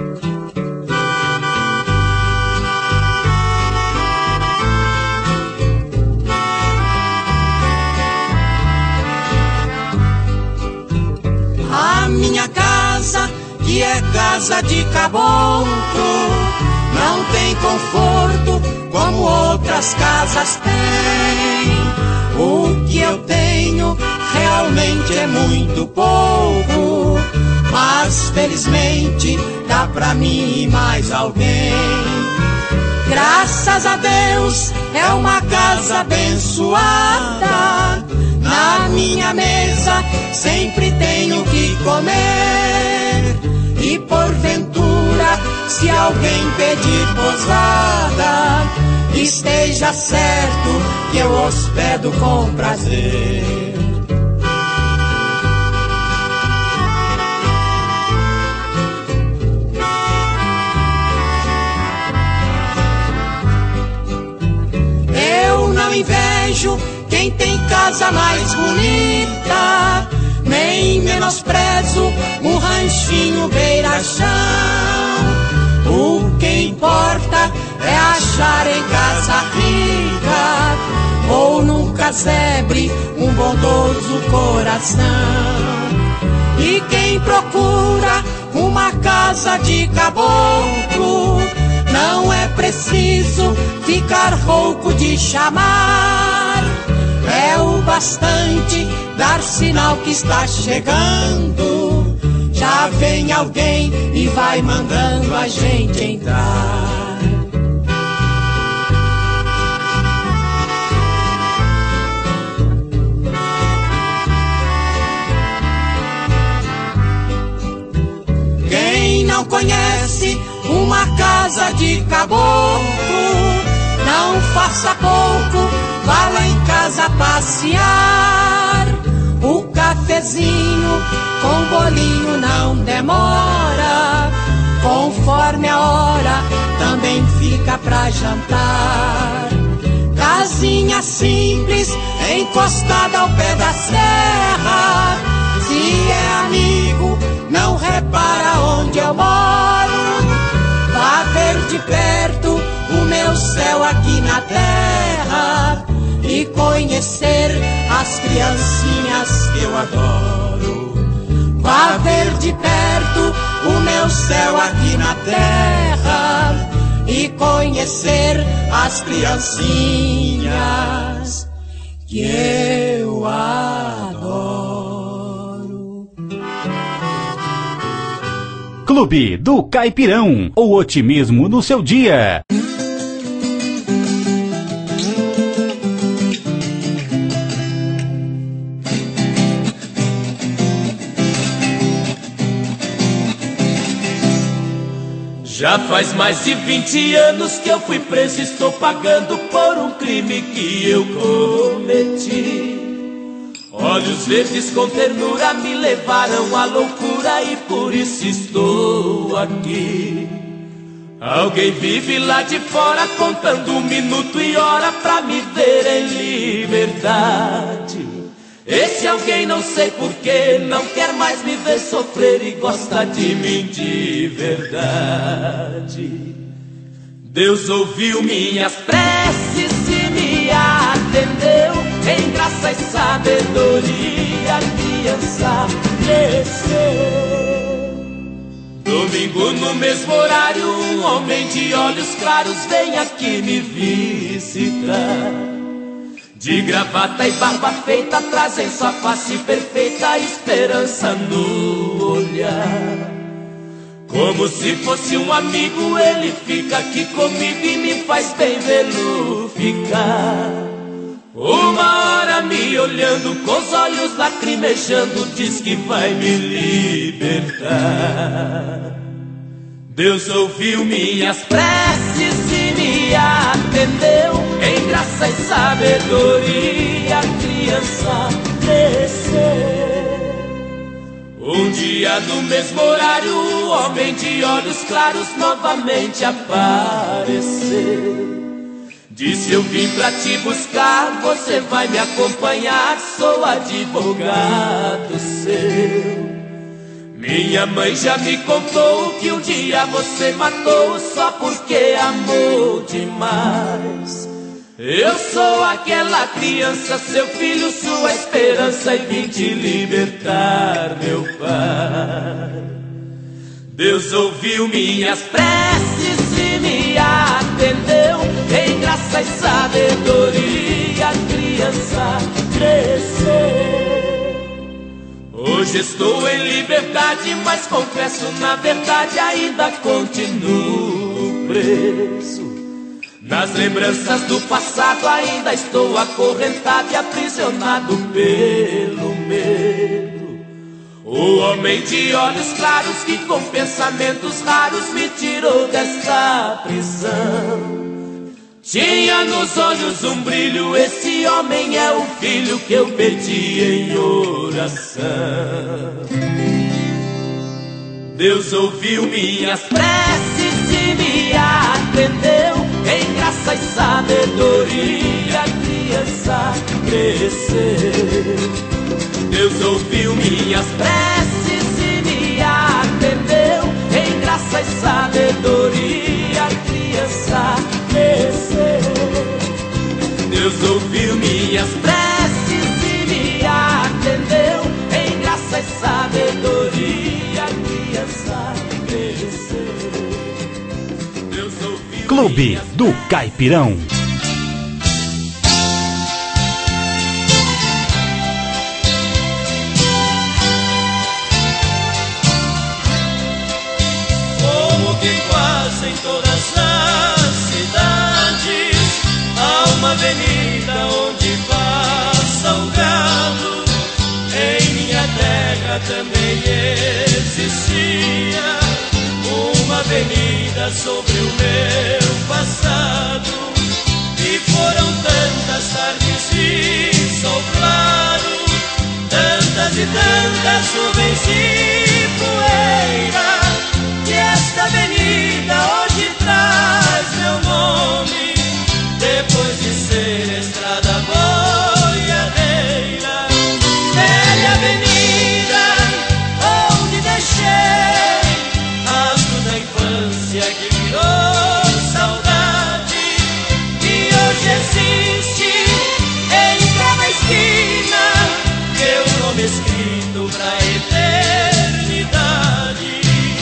A minha casa, que é casa de caboclo, não tem conforto como outras casas têm. O que eu tenho realmente é muito pouco, mas felizmente dá pra mim e mais alguém. Graças a Deus é uma casa abençoada, na minha mesa sempre tenho que comer. E porventura, se alguém pedir posada, esteja certo que eu hospedo com prazer. Eu não invejo quem tem casa mais bonita, nem menosprezo um ranchinho beira-chão. O que importa é achar em casa rica, ou num casebre um bondoso coração. E quem procura uma casa de caboclo, não é preciso ficar rouco de chamar. É o bastante dar sinal que está chegando, já vem alguém e vai mandando a gente entrar. Quem não conhece uma casa de caboclo, não faça pouco, vá lá em casa passear. O cafezinho com bolinho não demora, conforme a hora também fica pra jantar. Casinha simples, encostada ao pé da serra, se é amigo, não repara onde eu moro. Vá ver de perto o meu céu aqui na terra e conhecer as criancinhas que eu adoro. Vá ver de perto o meu céu aqui na terra e conhecer as criancinhas que eu adoro. Clube do Caipirão, o otimismo no seu dia. Já faz mais de vinte anos que eu fui preso, estou pagando por um crime que eu cometi. Olhos verdes com ternura me levaram à loucura e por isso estou aqui. Alguém vive lá de fora contando um minuto e hora pra me ver em liberdade. Esse alguém não sei porquê não quer mais me ver sofrer e gosta de mim de verdade. Deus ouviu minhas preces e me atendeu, em graça e sabedoria a criança cresceu. Domingo no mesmo horário um homem de olhos claros vem aqui me visitar. De gravata e barba feita, trazem sua face perfeita, esperança no olhar. Como se fosse um amigo, ele fica aqui comigo e me faz bem vê-lo ficar. Uma hora me olhando com os olhos lacrimejando, diz que vai me libertar. Deus ouviu minhas preces e me atendeu. Em graça e sabedoria a criança cresceu. Um dia no mesmo horário o homem de olhos claros novamente apareceu. Disse: eu vim pra te buscar, você vai me acompanhar, sou advogado seu. Minha mãe já me contou que um dia você matou só porque amou demais. Eu sou aquela criança, seu filho, sua esperança, e vim te libertar, meu pai. Deus ouviu minhas preces e me atendeu. Em graça e sabedoria a criança cresceu. Hoje estou em liberdade, mas confesso, na verdade ainda continuo preso. Nas lembranças do passado ainda estou acorrentado e aprisionado pelo medo. O homem de olhos claros que com pensamentos raros me tirou desta prisão. Tinha nos olhos um brilho, esse homem é o filho que eu pedi em oração. Deus ouviu minhas preces e me atendeu. Em graça e sabedoria a criança cresceu. Deus ouviu minhas preces e me atendeu. Em graça e sabedoria a criança cresceu. Deus ouviu minhas preces e me atendeu. Em graça e sabedoria a criança cresceu. Deus ouviu. Clube do Caipirão. Como que quase em todas as cidades há uma avenida onde passa o gado. Em minha terra também existia uma avenida sobre o meu passado. E foram tantas tardes de sol claro, tantas e tantas nuvens de poeira, que esta avenida hoje traz meu nome, depois de ser estrada boiadeira. Velha avenida onde deixei rastro da infância que virou saudade, e hoje existe em cada esquina meu nome escrito pra eternidade.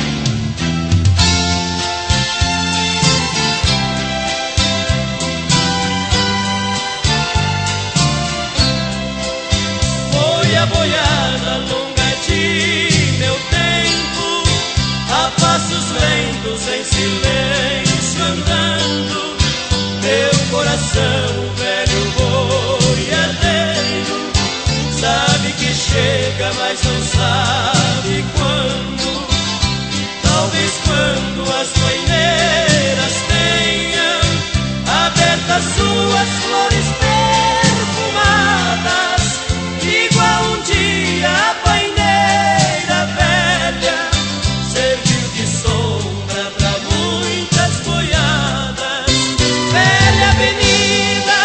Foi a boiada longa de meu tempo, a passos lentos em silêncio andando. Meu coração, velho boiadeiro, sabe que chega, mas não sabe quando. Talvez quando as paineiras tenham abertas suas flores perfumadas, igual um dia a paineira velha serviu de sombra pra muitas boiadas. Velha avenida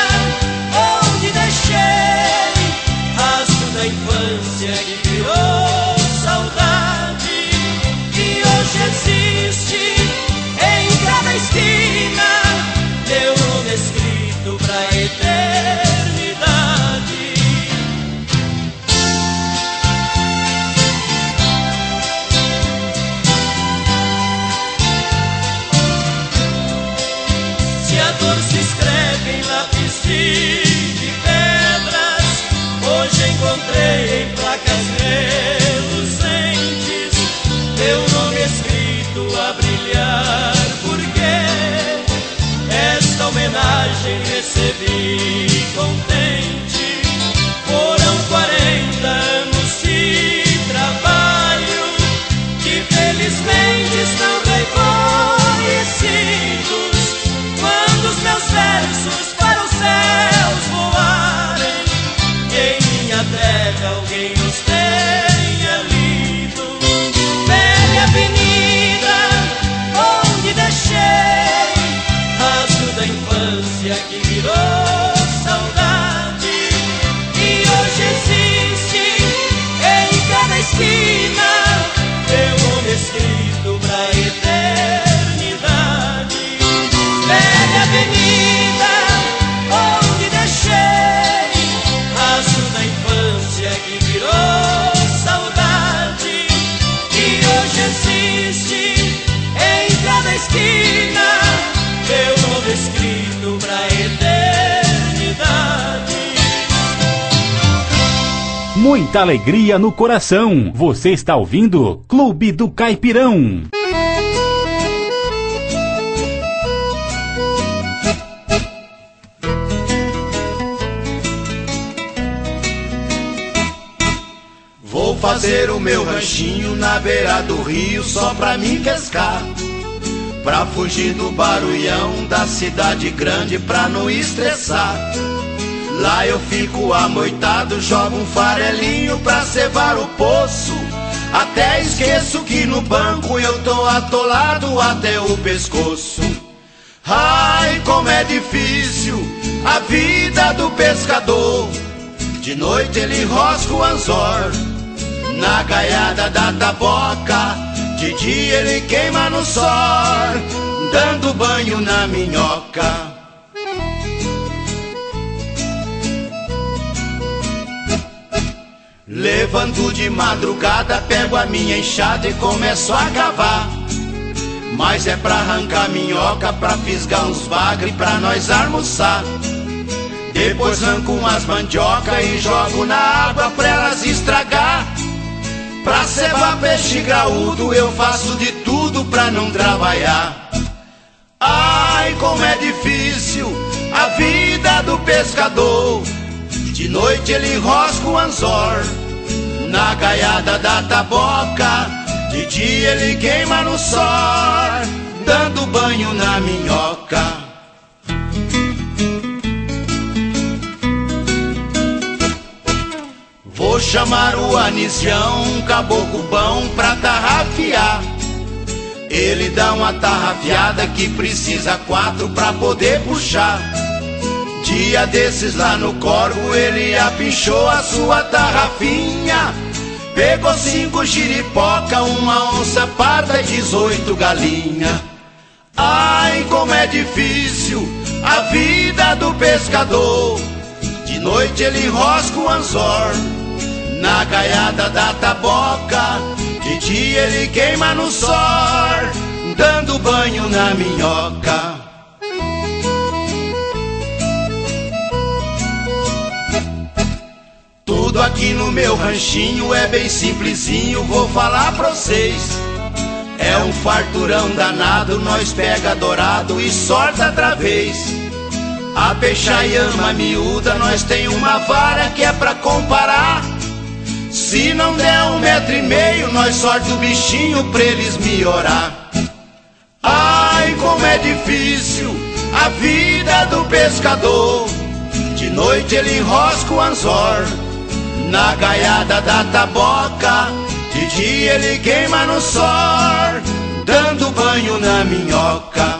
onde deixei rastro da infância que virou se alguém os tenha lido. Velha avenida onde deixei rastro da infância que virou saudade, e hoje existe em cada esquina teu nome escrito pra eternidade. Velha avenida onde deixei rastro da infância que virou saudade, e hoje existe em cada esquina teu nome escrito pra eternidade. Muita alegria no coração. Você está ouvindo Clube do Caipirão. Vou fazer o meu ranchinho na beira do rio só pra mim pescar, pra fugir do barulhão da cidade grande, pra não estressar. Lá eu fico amoitado, jogo um farelinho pra cevar o poço. Até esqueço que no banco eu tô atolado até o pescoço. Ai, como é difícil a vida do pescador. De noite ele rosca o anzor na gaiada da taboca, de dia ele queima no sol, dando banho na minhoca. Levanto de madrugada, pego a minha enxada e começo a cavar. Mas é pra arrancar minhoca, pra fisgar uns bagre, pra nós almoçar. Depois arranco umas mandioca e jogo na água pra elas estragar. Pra cevar peixe graúdo eu faço de tudo pra não trabalhar. Ai, como é difícil a vida do pescador. De noite ele rosca o anzor na gaiada da taboca, de dia ele queima no sol, dando banho na minhoca. Vou chamar o Anisião, um caboclo bom pra tarrafiar. Ele dá uma tarrafiada que precisa quatro pra poder puxar. Dia desses lá no corvo ele apinchou a sua tarrafinha. Pegou cinco giripoca, uma onça parda e dezoito galinha. Ai, como é difícil a vida do pescador. De noite ele rosca o anzor na gaiada da taboca, de dia ele queima no sol, dando banho na minhoca. Tudo aqui no meu ranchinho é bem simplesinho, vou falar pra vocês. É um farturão danado, nós pega dourado e sorta outra vez. A peixaiama miúda, nós tem uma vara que é pra comparar. Se não der um metro e meio, nós sorte o bichinho pra eles melhorar. Ai, como é difícil a vida do pescador. De noite ele enrosca o anzor na gaiada da taboca, de dia ele queima no sol, dando banho na minhoca.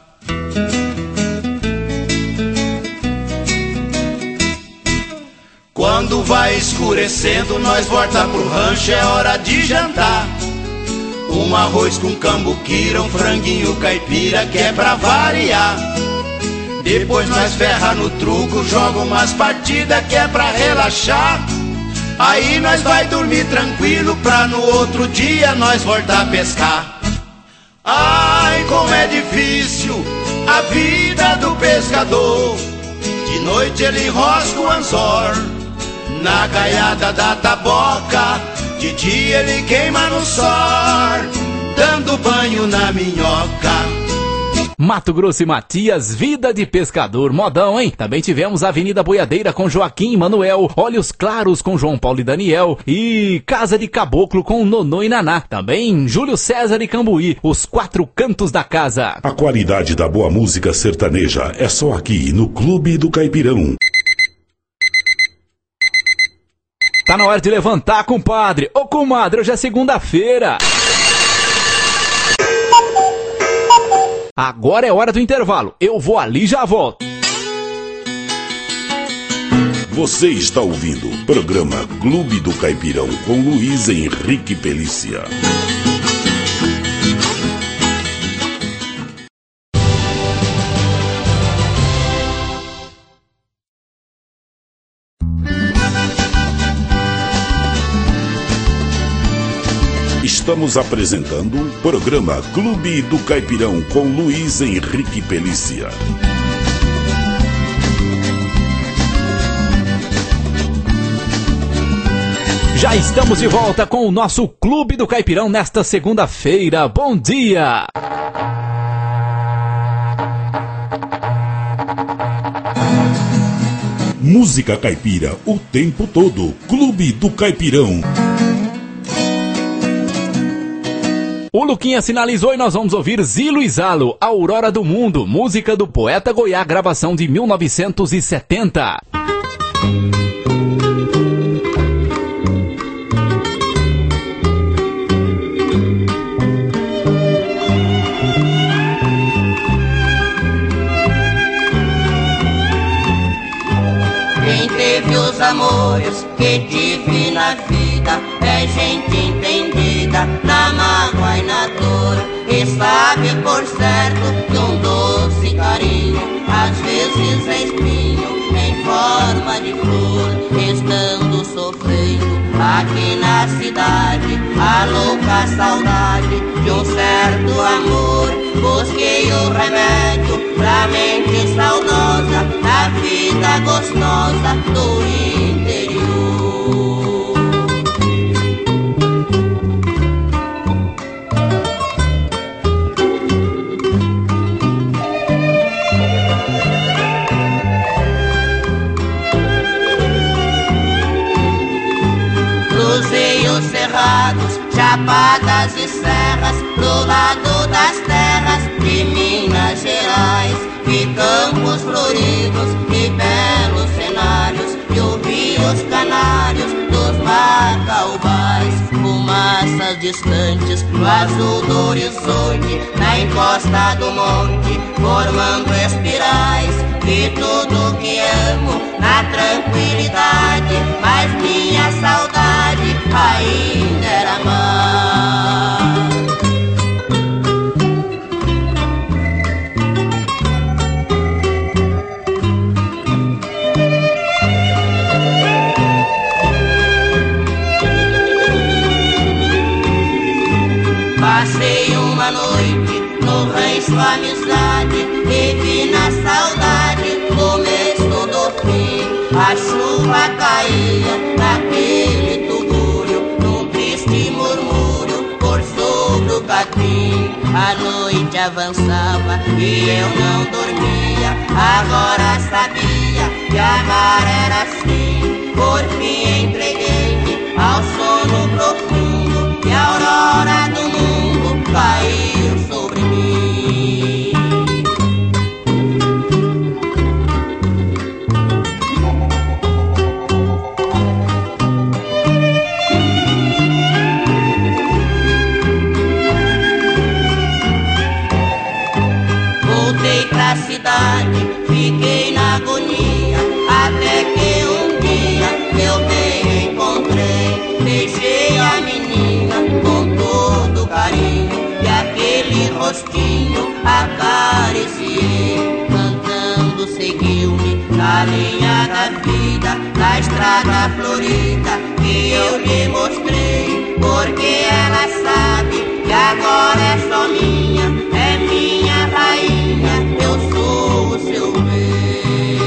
Quando vai escurecendo, nós volta pro rancho, é hora de jantar. Um arroz com cambuquira, um franguinho caipira, que é pra variar. Depois nós ferra no truco, joga umas partidas que é pra relaxar. Aí nós vai dormir tranquilo, pra no outro dia nós voltar a pescar. Ai, como é difícil a vida do pescador. De noite ele enrosca o anzor na gaiada da taboca, de dia ele queima no sol, dando banho na minhoca. Mato Grosso e Matias, vida de pescador, modão, hein? Também tivemos a Avenida Boiadeira com Joaquim e Manuel, Olhos Claros com João Paulo e Daniel, e Casa de Caboclo com Nonô e Naná. Também Júlio César e Cambuí, os quatro cantos da casa. A qualidade da boa música sertaneja é só aqui no Clube do Caipirão. Tá na hora de levantar, compadre. Ô, comadre, hoje é segunda-feira. Agora é hora do intervalo. Eu vou ali e já volto. Você está ouvindo o programa Clube do Caipirão com Luiz Henrique Pelícia. Estamos apresentando o programa Clube do Caipirão com Luiz Henrique Pelícia. Já estamos de volta com o nosso Clube do Caipirão nesta segunda-feira. Bom dia! Música caipira o tempo todo. Clube do Caipirão. O Luquinha sinalizou e nós vamos ouvir Zilo e Zalo, Aurora do Mundo, música do Poeta Goiá, gravação de mil novecentos e setenta. Quem teve os amores que tive na vida é gente entendida na mágoa e na dor, e sabe por certo que um doce carinho às vezes é espinho em forma de flor. Estando sofrendo aqui na cidade a louca saudade de um certo amor, busquei o remédio pra mente saudosa da vida gostosa do interior. Cruzei os cerrados, chapadas e serras, do lado das terras de Minas Gerais. Vi campos floridos e belos cenários, e ouvi os canários dos bacaubás. Fumaças distantes no azul do horizonte, na encosta do monte, formando espirais. Vi tudo que amo na tranquilidade, mas minha saudade ainda era mais. Passei uma noite no rancho Amizade e vi na saudade começo do fim. A chuva caía naquele tugúrio, num triste murmúrio por sobre o capim. A noite avançava e eu não dormia, agora sabia que amar era assim. Por fim entreguei-me ao sono profundo e a aurora do mundo caiu sobre mim. Voltei pra cidade, fiquei na agonia, até que um dia eu bem encontrei. Beijei a menina com todo carinho e aquele rostinho acariciei. Cantando seguiu-me na linha da vida, na estrada florida que eu lhe mostrei. Porque ela sabe que agora é só minha, é minha rainha, eu sou o seu bem.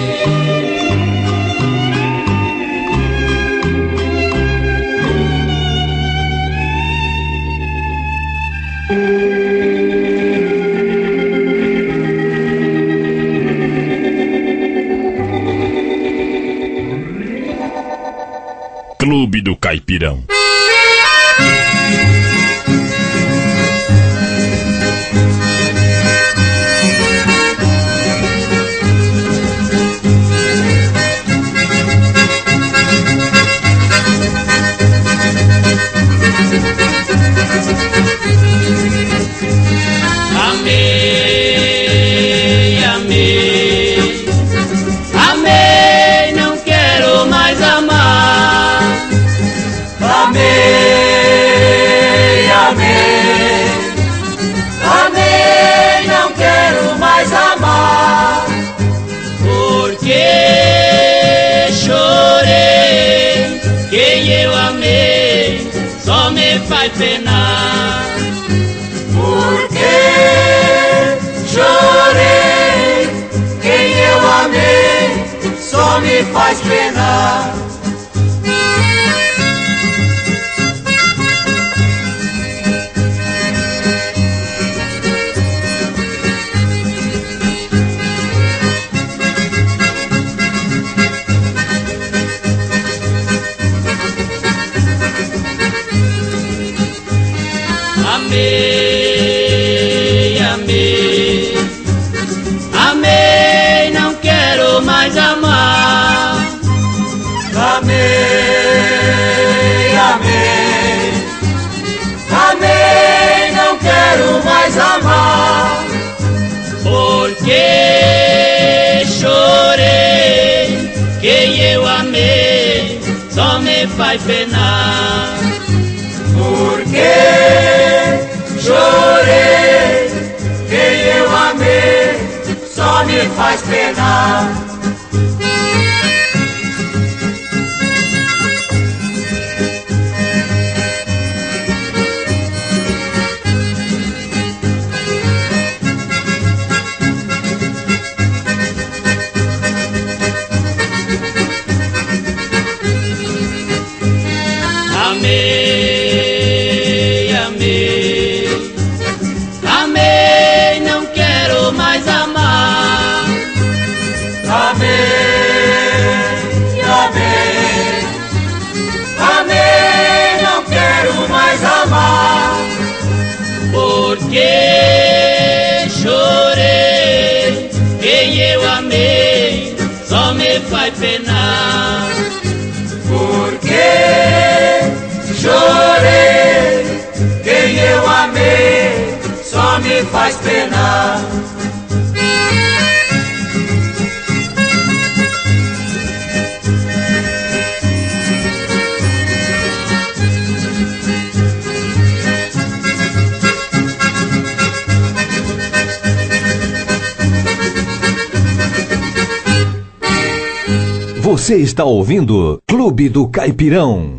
Clube do Caipirão. amei só me faz penar. Porque chorei, quem eu amei só me faz penar. Amei, amei, amei, não quero mais amar. Amei, amei, amei, não quero mais amar. Porque chorei, quem eu amei só me faz penar. Porque chorei, quem eu amei só me faz penar. Amei, amei, amei, não quero mais amar. Amei, amei, amei, não quero mais amar. Porque chorei, quem eu amei só me faz penar. Porque chorei, quem eu amei só me faz penar. Você está ouvindo Clube do Caipirão.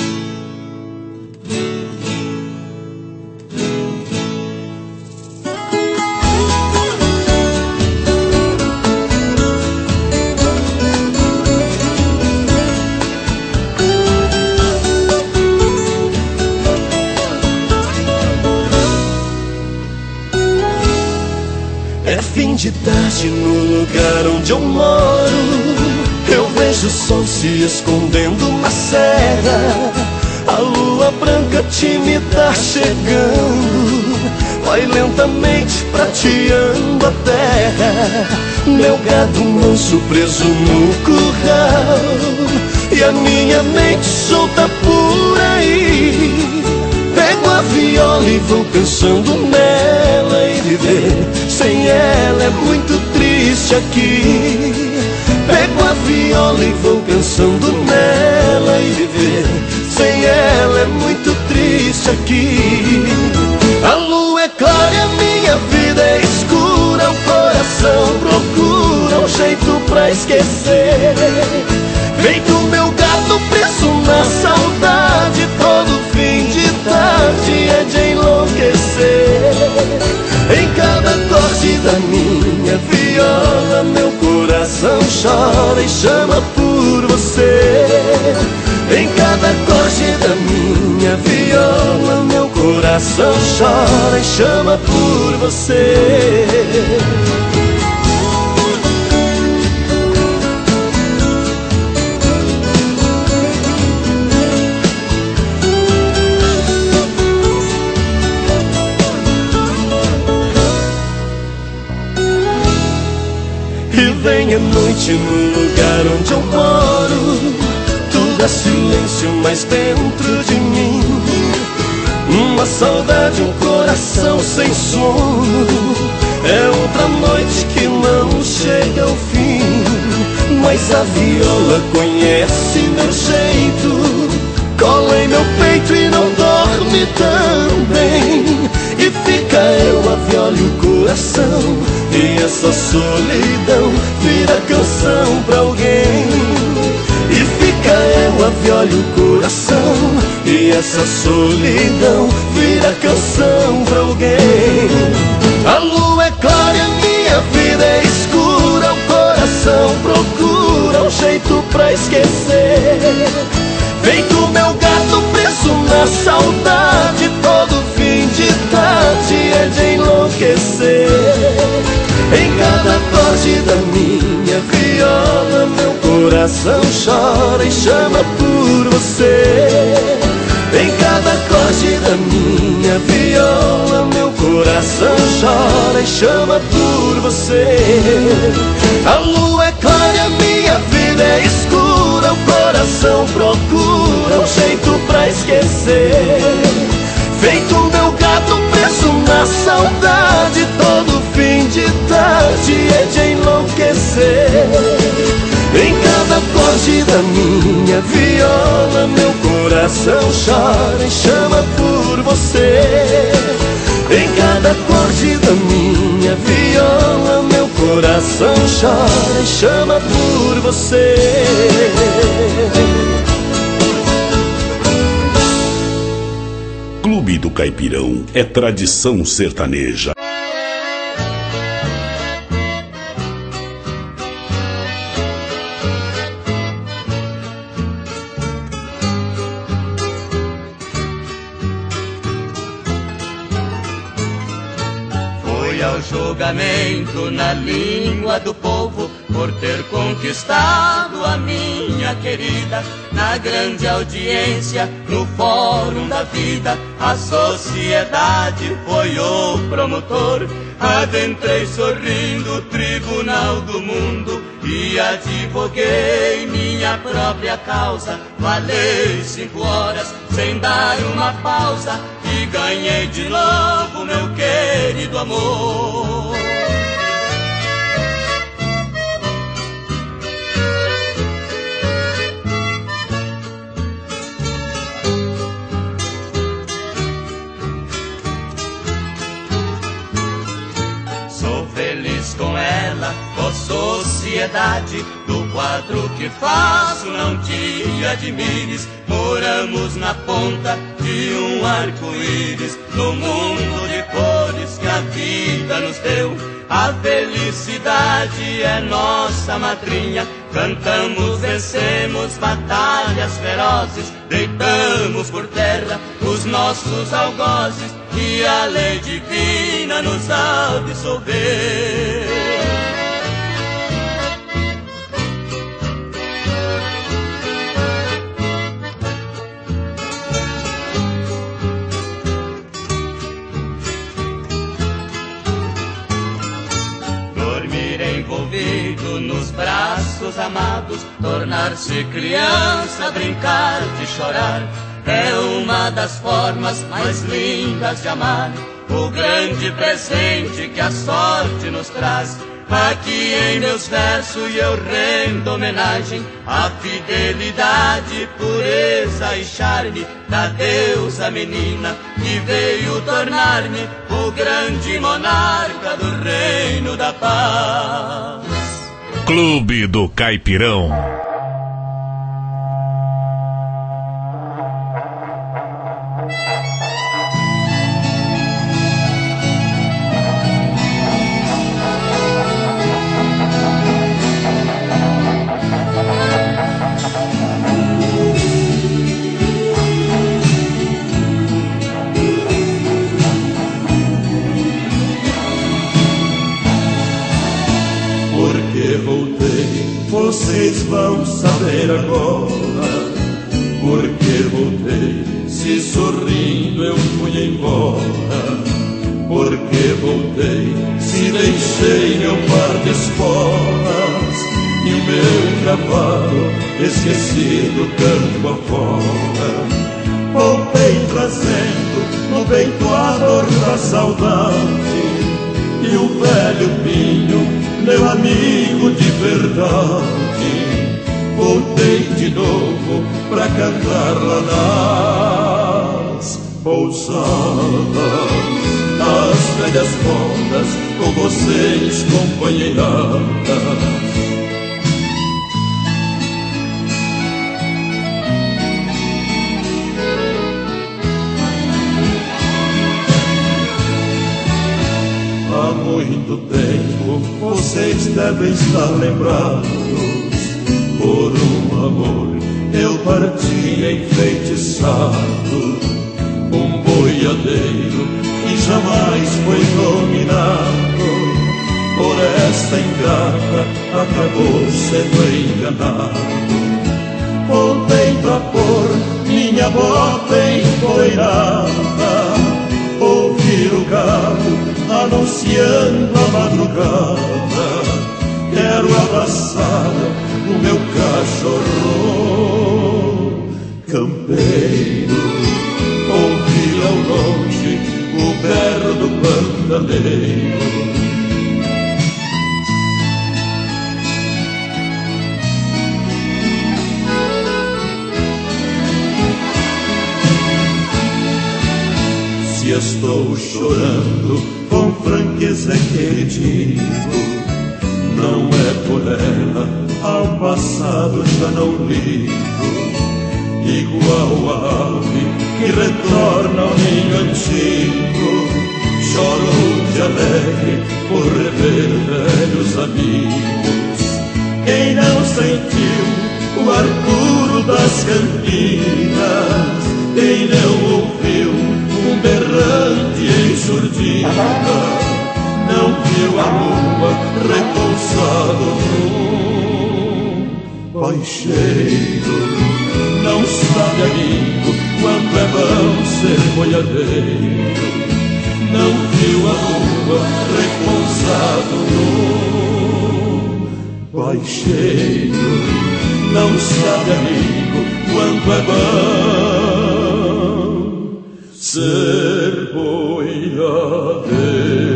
É fim de tarde no lugar onde eu moro. Eu vejo o sol se escondendo na serra. A lua branca tímida chegando, vai lentamente prateando a terra. Meu gado manso preso no curral, e a minha mente solta por aí. Pego a viola e vou pensando nela, e viver sem ela é muito triste aqui. Pego a viola e vou pensando nela, e viver sem ela é muito triste aqui. A lua é clara e a minha vida é escura. O coração procura um jeito pra esquecer. Feito meu gato preso na saudade, todo fim de tarde é de enlouquecer. Em cada acorde da minha viola, meu coração chora e chama por você. Em cada acorde da minha viola, meu coração chora e chama por você. E vem a noite no lugar onde eu moro. Tudo é silêncio, mas dentro de mim uma saudade, um coração sem sono. É outra noite que não chega ao fim, mas a viola conhece meu jeito. Cola em meu peito e não dorme também. E fica eu, a viola e o coração, e essa solidão vira canção pra alguém. E fica eu, a viola e o coração, que essa solidão vira canção pra alguém. A lua é clara e a minha vida é escura. O coração procura um jeito pra esquecer. Feito meu gato preso na saudade, todo fim de tarde é de enlouquecer. Em cada acorde da minha viola, meu coração chora e chama por você. Em cada acorde da minha viola, meu coração chora e chama por você. A lua é clara e a minha vida é escura. O coração procura um jeito pra esquecer. Feito meu gato preso na saudade, todo fim de tarde é de enlouquecer. Em cada acorde da minha viola, meu coração chora e chama por você. Em cada acorde da minha viola, meu coração chora e chama por você. Clube do Caipirão é tradição sertaneja. Foi ao julgamento na língua do povo por ter conquistado a minha querida. Na grande audiência, no fórum da vida, a sociedade foi o promotor. Adentrei sorrindo o tribunal do mundo e advoguei minha própria causa. Falei cinco horas sem dar uma pausa e ganhei de novo meu querido amor. Com ela, ó sociedade, do quadro que faço não te admires. Moramos na ponta de um arco-íris, no mundo de cores que a vida nos deu. A felicidade é nossa madrinha, cantamos, vencemos batalhas ferozes, deitamos por terra os nossos algozes e a lei divina nos absolver. Dormir envolvido nos braços amados, tornar-se criança, brincar de chorar, é uma das formas mais lindas de amar. O grande presente que a sorte nos traz. Aqui em meus versos eu rendo homenagem à fidelidade, pureza e charme da deusa menina que veio tornar-me o grande monarca do reino da paz. Clube do Caipirão. Vocês vão saber agora porque voltei. Se sorrindo eu fui embora, porque voltei. Se deixei meu par de esporas e o meu cavalo esquecido campo afora. Voltei trazendo no peito a dor da saudade e o velho pinho, meu amigo de verdade. Voltei de novo pra cantar lá nas pousadas, nas velhas bodas com vocês, companheiradas. muito tempo vocês devem estar lembrados. Por um amor eu parti enfeitiçado, um boiadeiro que jamais foi dominado. Por esta ingrata acabou sendo enganado. Voltei pra pôr minha bota empoeirada, ouvir o galo anunciando a madrugada. Quero abraçar o meu cachorro campeiro, ouvir ao longe o berro do pantaneiro. Se estou chorando, com franqueza que digo, não é por ela, ao passado já não ligo. Igual a ave que retorna ao ninho antigo, choro de alegre por rever velhos amigos. Quem não sentiu o ar puro das campinas, quem não ouviu um berrante em surdina, não viu a lua repousado num baixeiro, não sabe, amigo, quanto é bom ser boiadeiro. Não viu a lua repousado num baixeiro, não sabe, amigo, quanto é bom ser boiadeiro.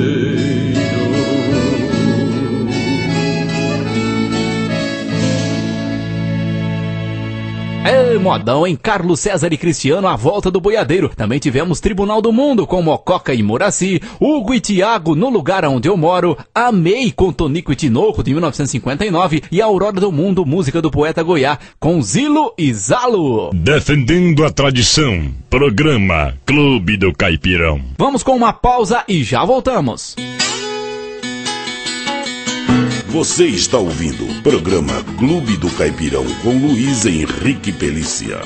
É modão, hein? Carlos César e Cristiano, a volta do boiadeiro. Também tivemos Tribunal do Mundo com Mococa e Muraci, Hugo e Tiago, No Lugar Onde Eu Moro, Amei com Tonico e Tinoco de mil novecentos e cinquenta e nove e Aurora do Mundo, música do poeta Goiá, com Zilo e Zalo. Defendendo a tradição, programa Clube do Caipirão. Vamos com uma pausa e já voltamos. Você está ouvindo o programa Clube do Caipirão com Luiz Henrique Pelícia.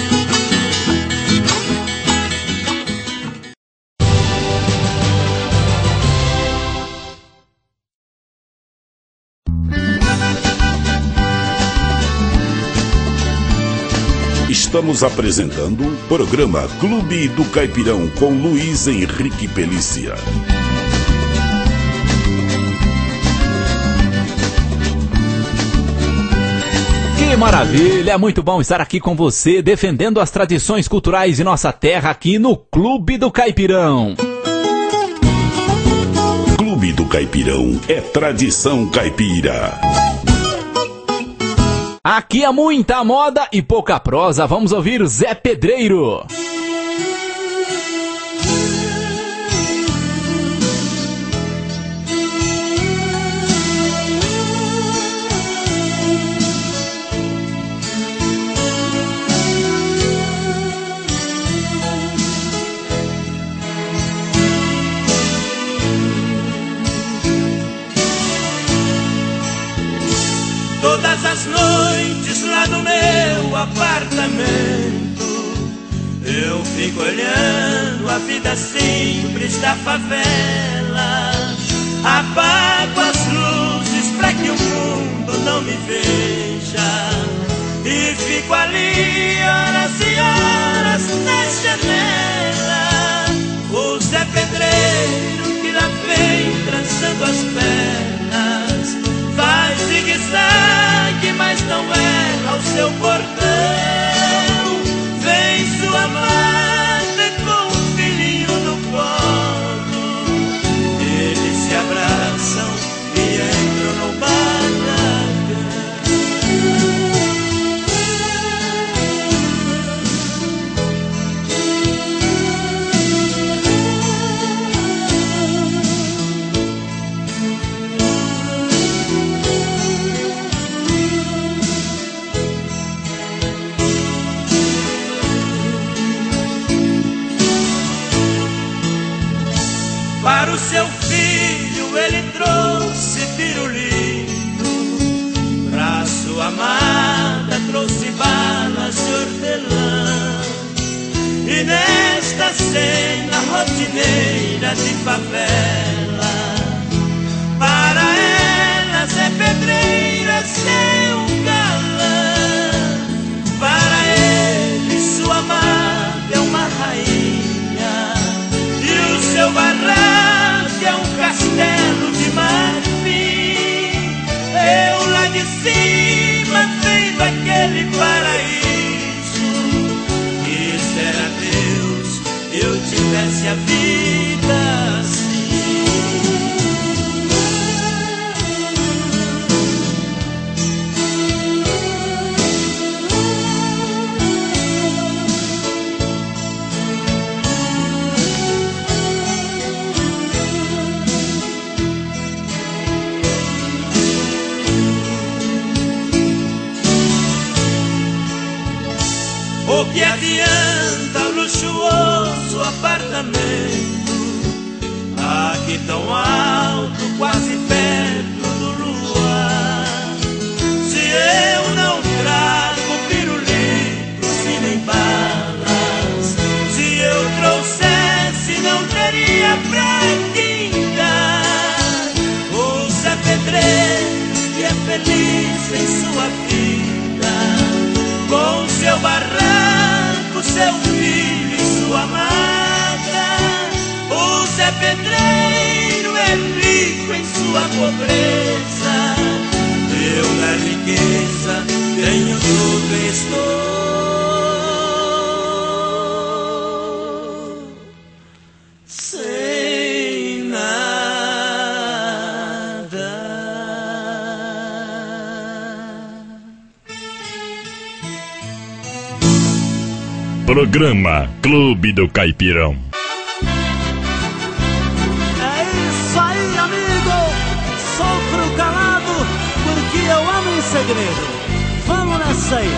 Estamos apresentando o programa Clube do Caipirão com Luiz Henrique Pelícia. Que maravilha, é muito bom estar aqui com você, defendendo as tradições culturais de nossa terra aqui no Clube do Caipirão. Clube do Caipirão é tradição caipira. Aqui é muita moda e pouca prosa, vamos ouvir Zé Pedreiro. Todas as noites lá no meu apartamento eu fico olhando a vida simples da favela. Apago as luzes pra que o mundo não me veja e fico ali horas e horas na janela. O Zé Pedreiro que lá vem trançando as pernas, faz zigue-zague, mas não erra o seu portão. Vem sua amada com o filhinho no colo, eles se abraçam e entram no para o seu filho E nesta cena rotineira de favela, para elas é pedreira seu galã, para ele sua amada é uma rainha, e o seu barranco é um castelo de marfim. Eu lá de cima vendo aquele paraíso, quisera Deus eu tivesse a vida assim. O que adianta o luxuoso apartamento, aqui tão alto, quase perto do luar, se eu não trago pirulitos e nem balas? Se eu trouxesse não teria pra quem dar. O Zé Pedreiro que é feliz em sua vida, com seu barranco, seu filho e sua amada. O Zé Pedreiro é rico em sua pobreza, eu na riqueza tenho tudo e estou sem nada. Programa Clube do Caipirão. É isso aí, amigo! Sofro calado porque eu amo em segredo. Vamos nessa aí!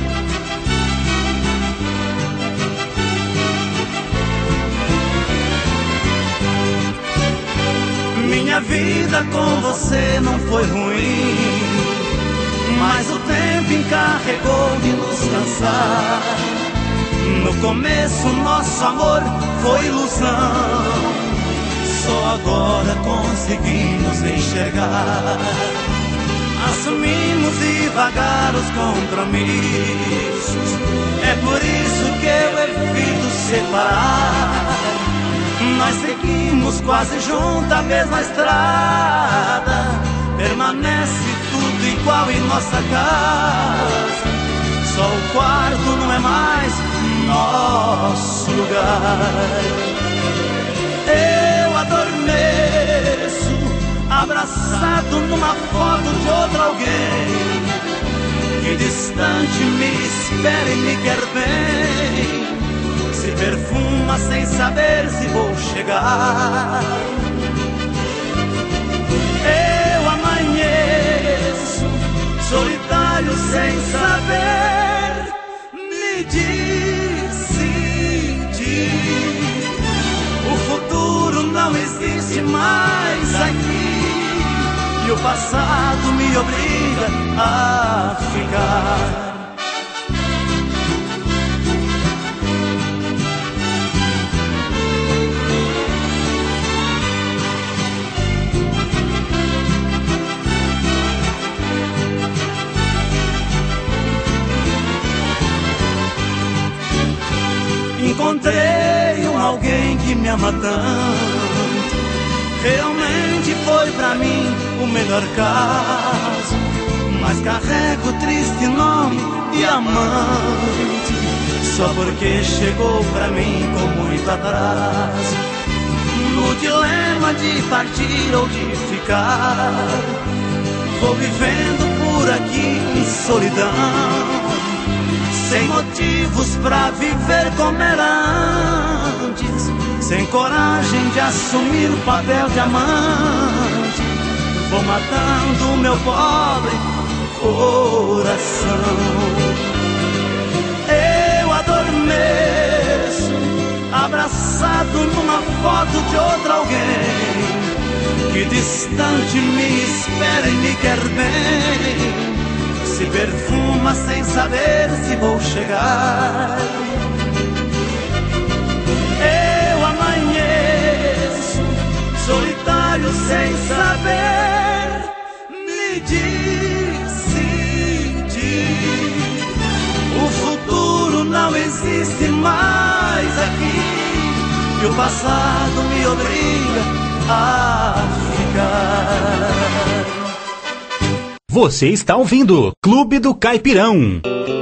Minha vida com você não foi ruim, mas o tempo encarregou de nos cansar. No começo nosso amor foi ilusão, só agora conseguimos enxergar. Assumimos devagar os compromissos, é por isso que eu evito separar. Nós seguimos quase juntos a mesma estrada, permanece tudo igual em nossa casa, só o quarto não é mais nosso lugar. Eu adormeço abraçado numa foto de outro alguém, que distante me espera e me quer bem, se perfuma sem saber se vou chegar. Eu amanheço solitário sem saber me decidir. O futuro não existe mais aqui, e o passado me obriga a ficar. Encontrei um alguém que me ama tanto, realmente foi pra mim o melhor caso, mas carrego o triste nome de amante, só porque chegou pra mim com muito atraso. No dilema de partir ou de ficar, vou vivendo por aqui em solidão, sem motivos pra viver como era antes, sem coragem de assumir o papel de amante. Vou matando o meu pobre coração. Eu adormeço abraçado numa foto de outro alguém, que distante me espera e me quer bem, se perfuma sem saber se vou chegar. existe mais aqui, e o passado me obriga a ficar. Você está ouvindo Clube do Caipirão.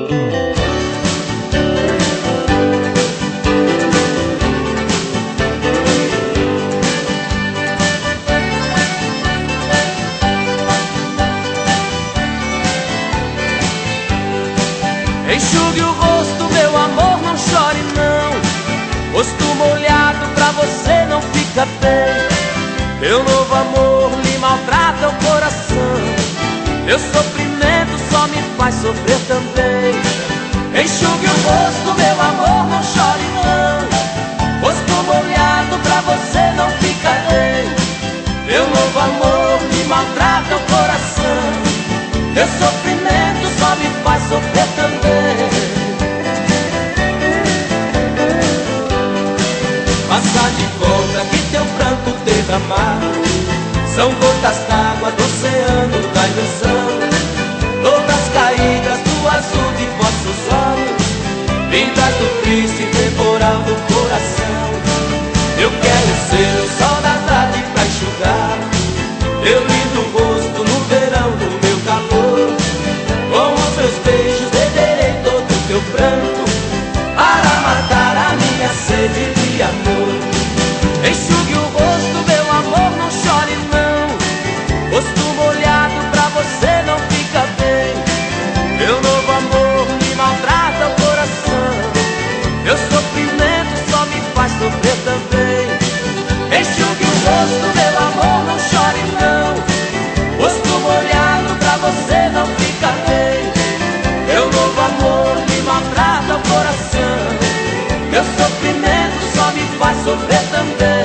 Enxugue o rosto, meu amor, não chore não. Rosto molhado pra você não fica bem. Meu novo amor lhe maltrata o coração. Meu sofrimento só me faz sofrer também. Enxugue o rosto, meu amor, não chore não. Rosto molhado pra você não fica bem. Meu novo amor lhe maltrata o coração. Meu sofrimento só me faz sofrer também. Faça de conta que teu pranto derramar são gotas d'água do oceano da ilusão, gotas caídas do azul de vossos olhos, vindas do triste temporal do coração. Eu quero ser o sol da tarde pra enxugar teu lindo rosto no verão do meu calor. Com os meus beijos beberei todo o teu pranto para matar a minha sede de amor. Enxugue o rosto, meu amor, não chore não. Rosto molhado pra você não fica bem. Meu novo amor me maltrata o coração. Meu sofrimento só me faz sofrer também. Enxugue o rosto, meu amor, não chore não. Rosto molhado pra você não fica bem. Meu novo amor me maltrata o coração. Meu sofrimento só me faz sofrer também.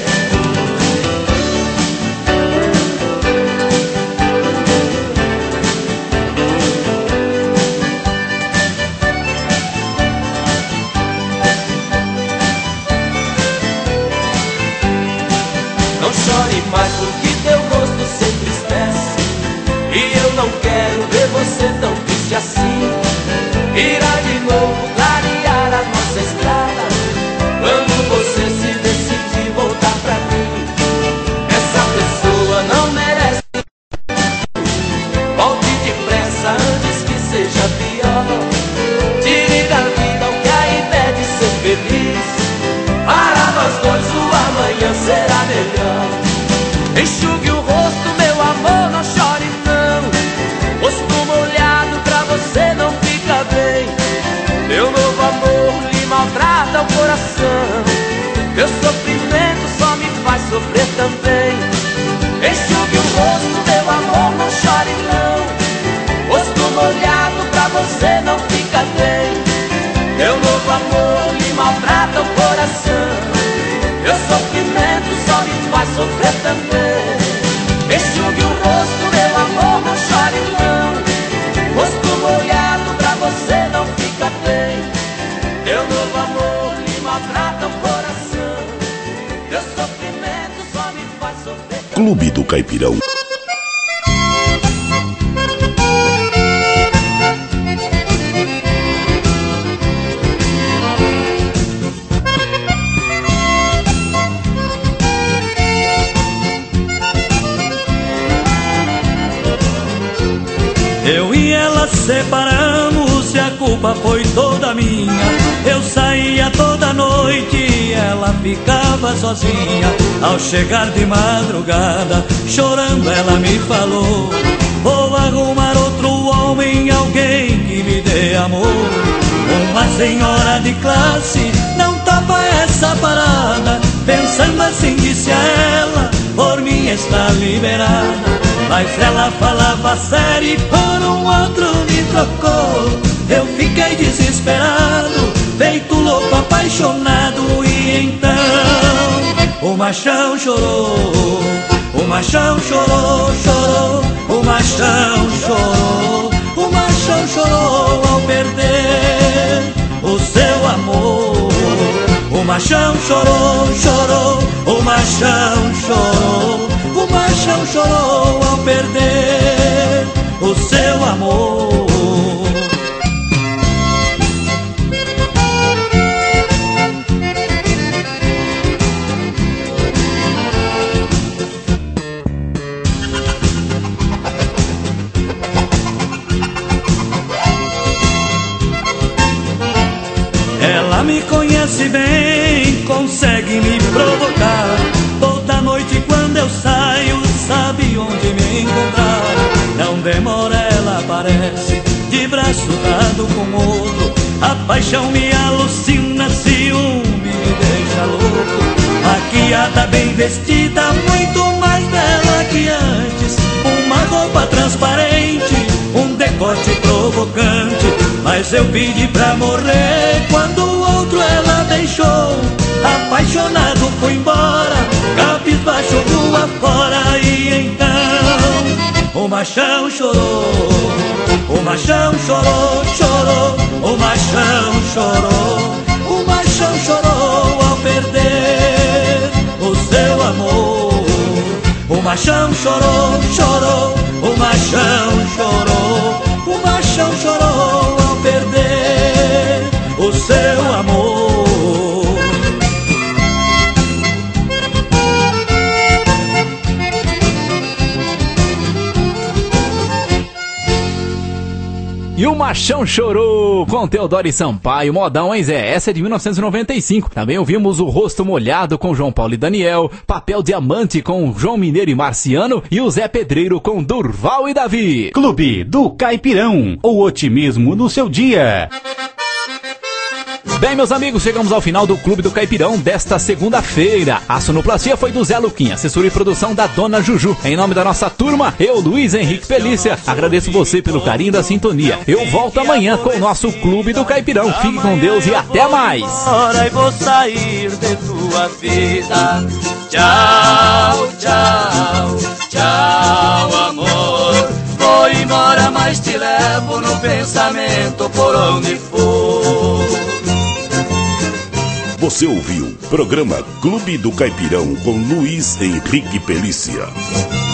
Não chore mais porque teu rosto se entristece, e eu não quero ver você tão triste assim. Irá de novo clarear a nossa estrada quando você se decidir voltar pra mim. Essa pessoa não merece. Volte depressa antes que seja pior. Tire da vida o que a impede de ser feliz. Para nós dois o amanhã será melhor. Enxugue o rosto, meu amor, não chore não. Rosto molhado pra você não fica bem. Meu novo amor lhe maltrata o coração. Meu sofrimento só me faz sofrer também. Enxugue o rosto, meu amor, não chore não. Rosto molhado pra você não fica bem. Meu novo amor lhe maltrata o coração. Meu sofrimento só me faz sofrer também. Enxugue o rosto, meu amor, não chore não. Rosto molhado pra você não fica bem. Meu novo amor lhe maltrata o coração. Meu sofrimento só me faz sofrer também. Clube do Caipirão. Eu e ela separamos e a culpa foi toda minha. Eu saía toda noite e ela ficava sozinha. Ao chegar de madrugada, chorando ela me falou: vou arrumar outro homem, alguém que me dê amor. Uma senhora de classe não topa essa parada. Pensando assim disse a ela: por mim está liberada. Mas ela falava sério e por um outro me trocou. Eu fiquei desesperado, feito louco, apaixonado. E então o machão chorou, o machão chorou, chorou. O machão chorou, o machão chorou ao perder o seu amor. O machão chorou, chorou, o machão chorou. O machão chorou ao perder o seu amor. conhece bem, consegue me provocar. Toda noite quando eu saio, sabe onde me encontrar. Não demora, ela aparece, de braço dado com outro. A paixão me alucina, ciúme me deixa louco. Maquiada, bem vestida, muito mais bela que antes. Uma roupa transparente, um decote provocante. Mas eu pedi pra morrer quando o outro ela deixou. Apaixonado fui embora, cabisbaixo rua fora. E então o machão chorou, o machão chorou, chorou. O machão chorou, o machão chorou ao perder o seu amor. O machão chorou, chorou, o machão chorou. O machão chorou ao perder o seu amor. E o Machão Chorou, com Teodoro e Sampaio, modão, hein, Zé? Essa é de mil novecentos e noventa e cinco. Também ouvimos O Rosto Molhado com João Paulo e Daniel, Papel Diamante com João Mineiro e Marciano e o Zé Pedreiro com Durval e Davi. Clube do Caipirão, o otimismo no seu dia. Bem, meus amigos, chegamos ao final do Clube do Caipirão desta segunda-feira. A sonoplastia foi do Zé Luquinha, assessoria e produção da Dona Juju. Em nome da nossa turma, eu, Luiz Henrique Pelícia, agradeço você pelo carinho da sintonia. Eu volto amanhã com o nosso Clube do Caipirão. Fique com Deus e até mais. Agora eu vou sair de tua vida. Tchau, tchau, tchau, amor. Vou embora, mas te levo no pensamento por onde for. Você ouviu programa Clube do Caipirão com Luiz Henrique Pelícia.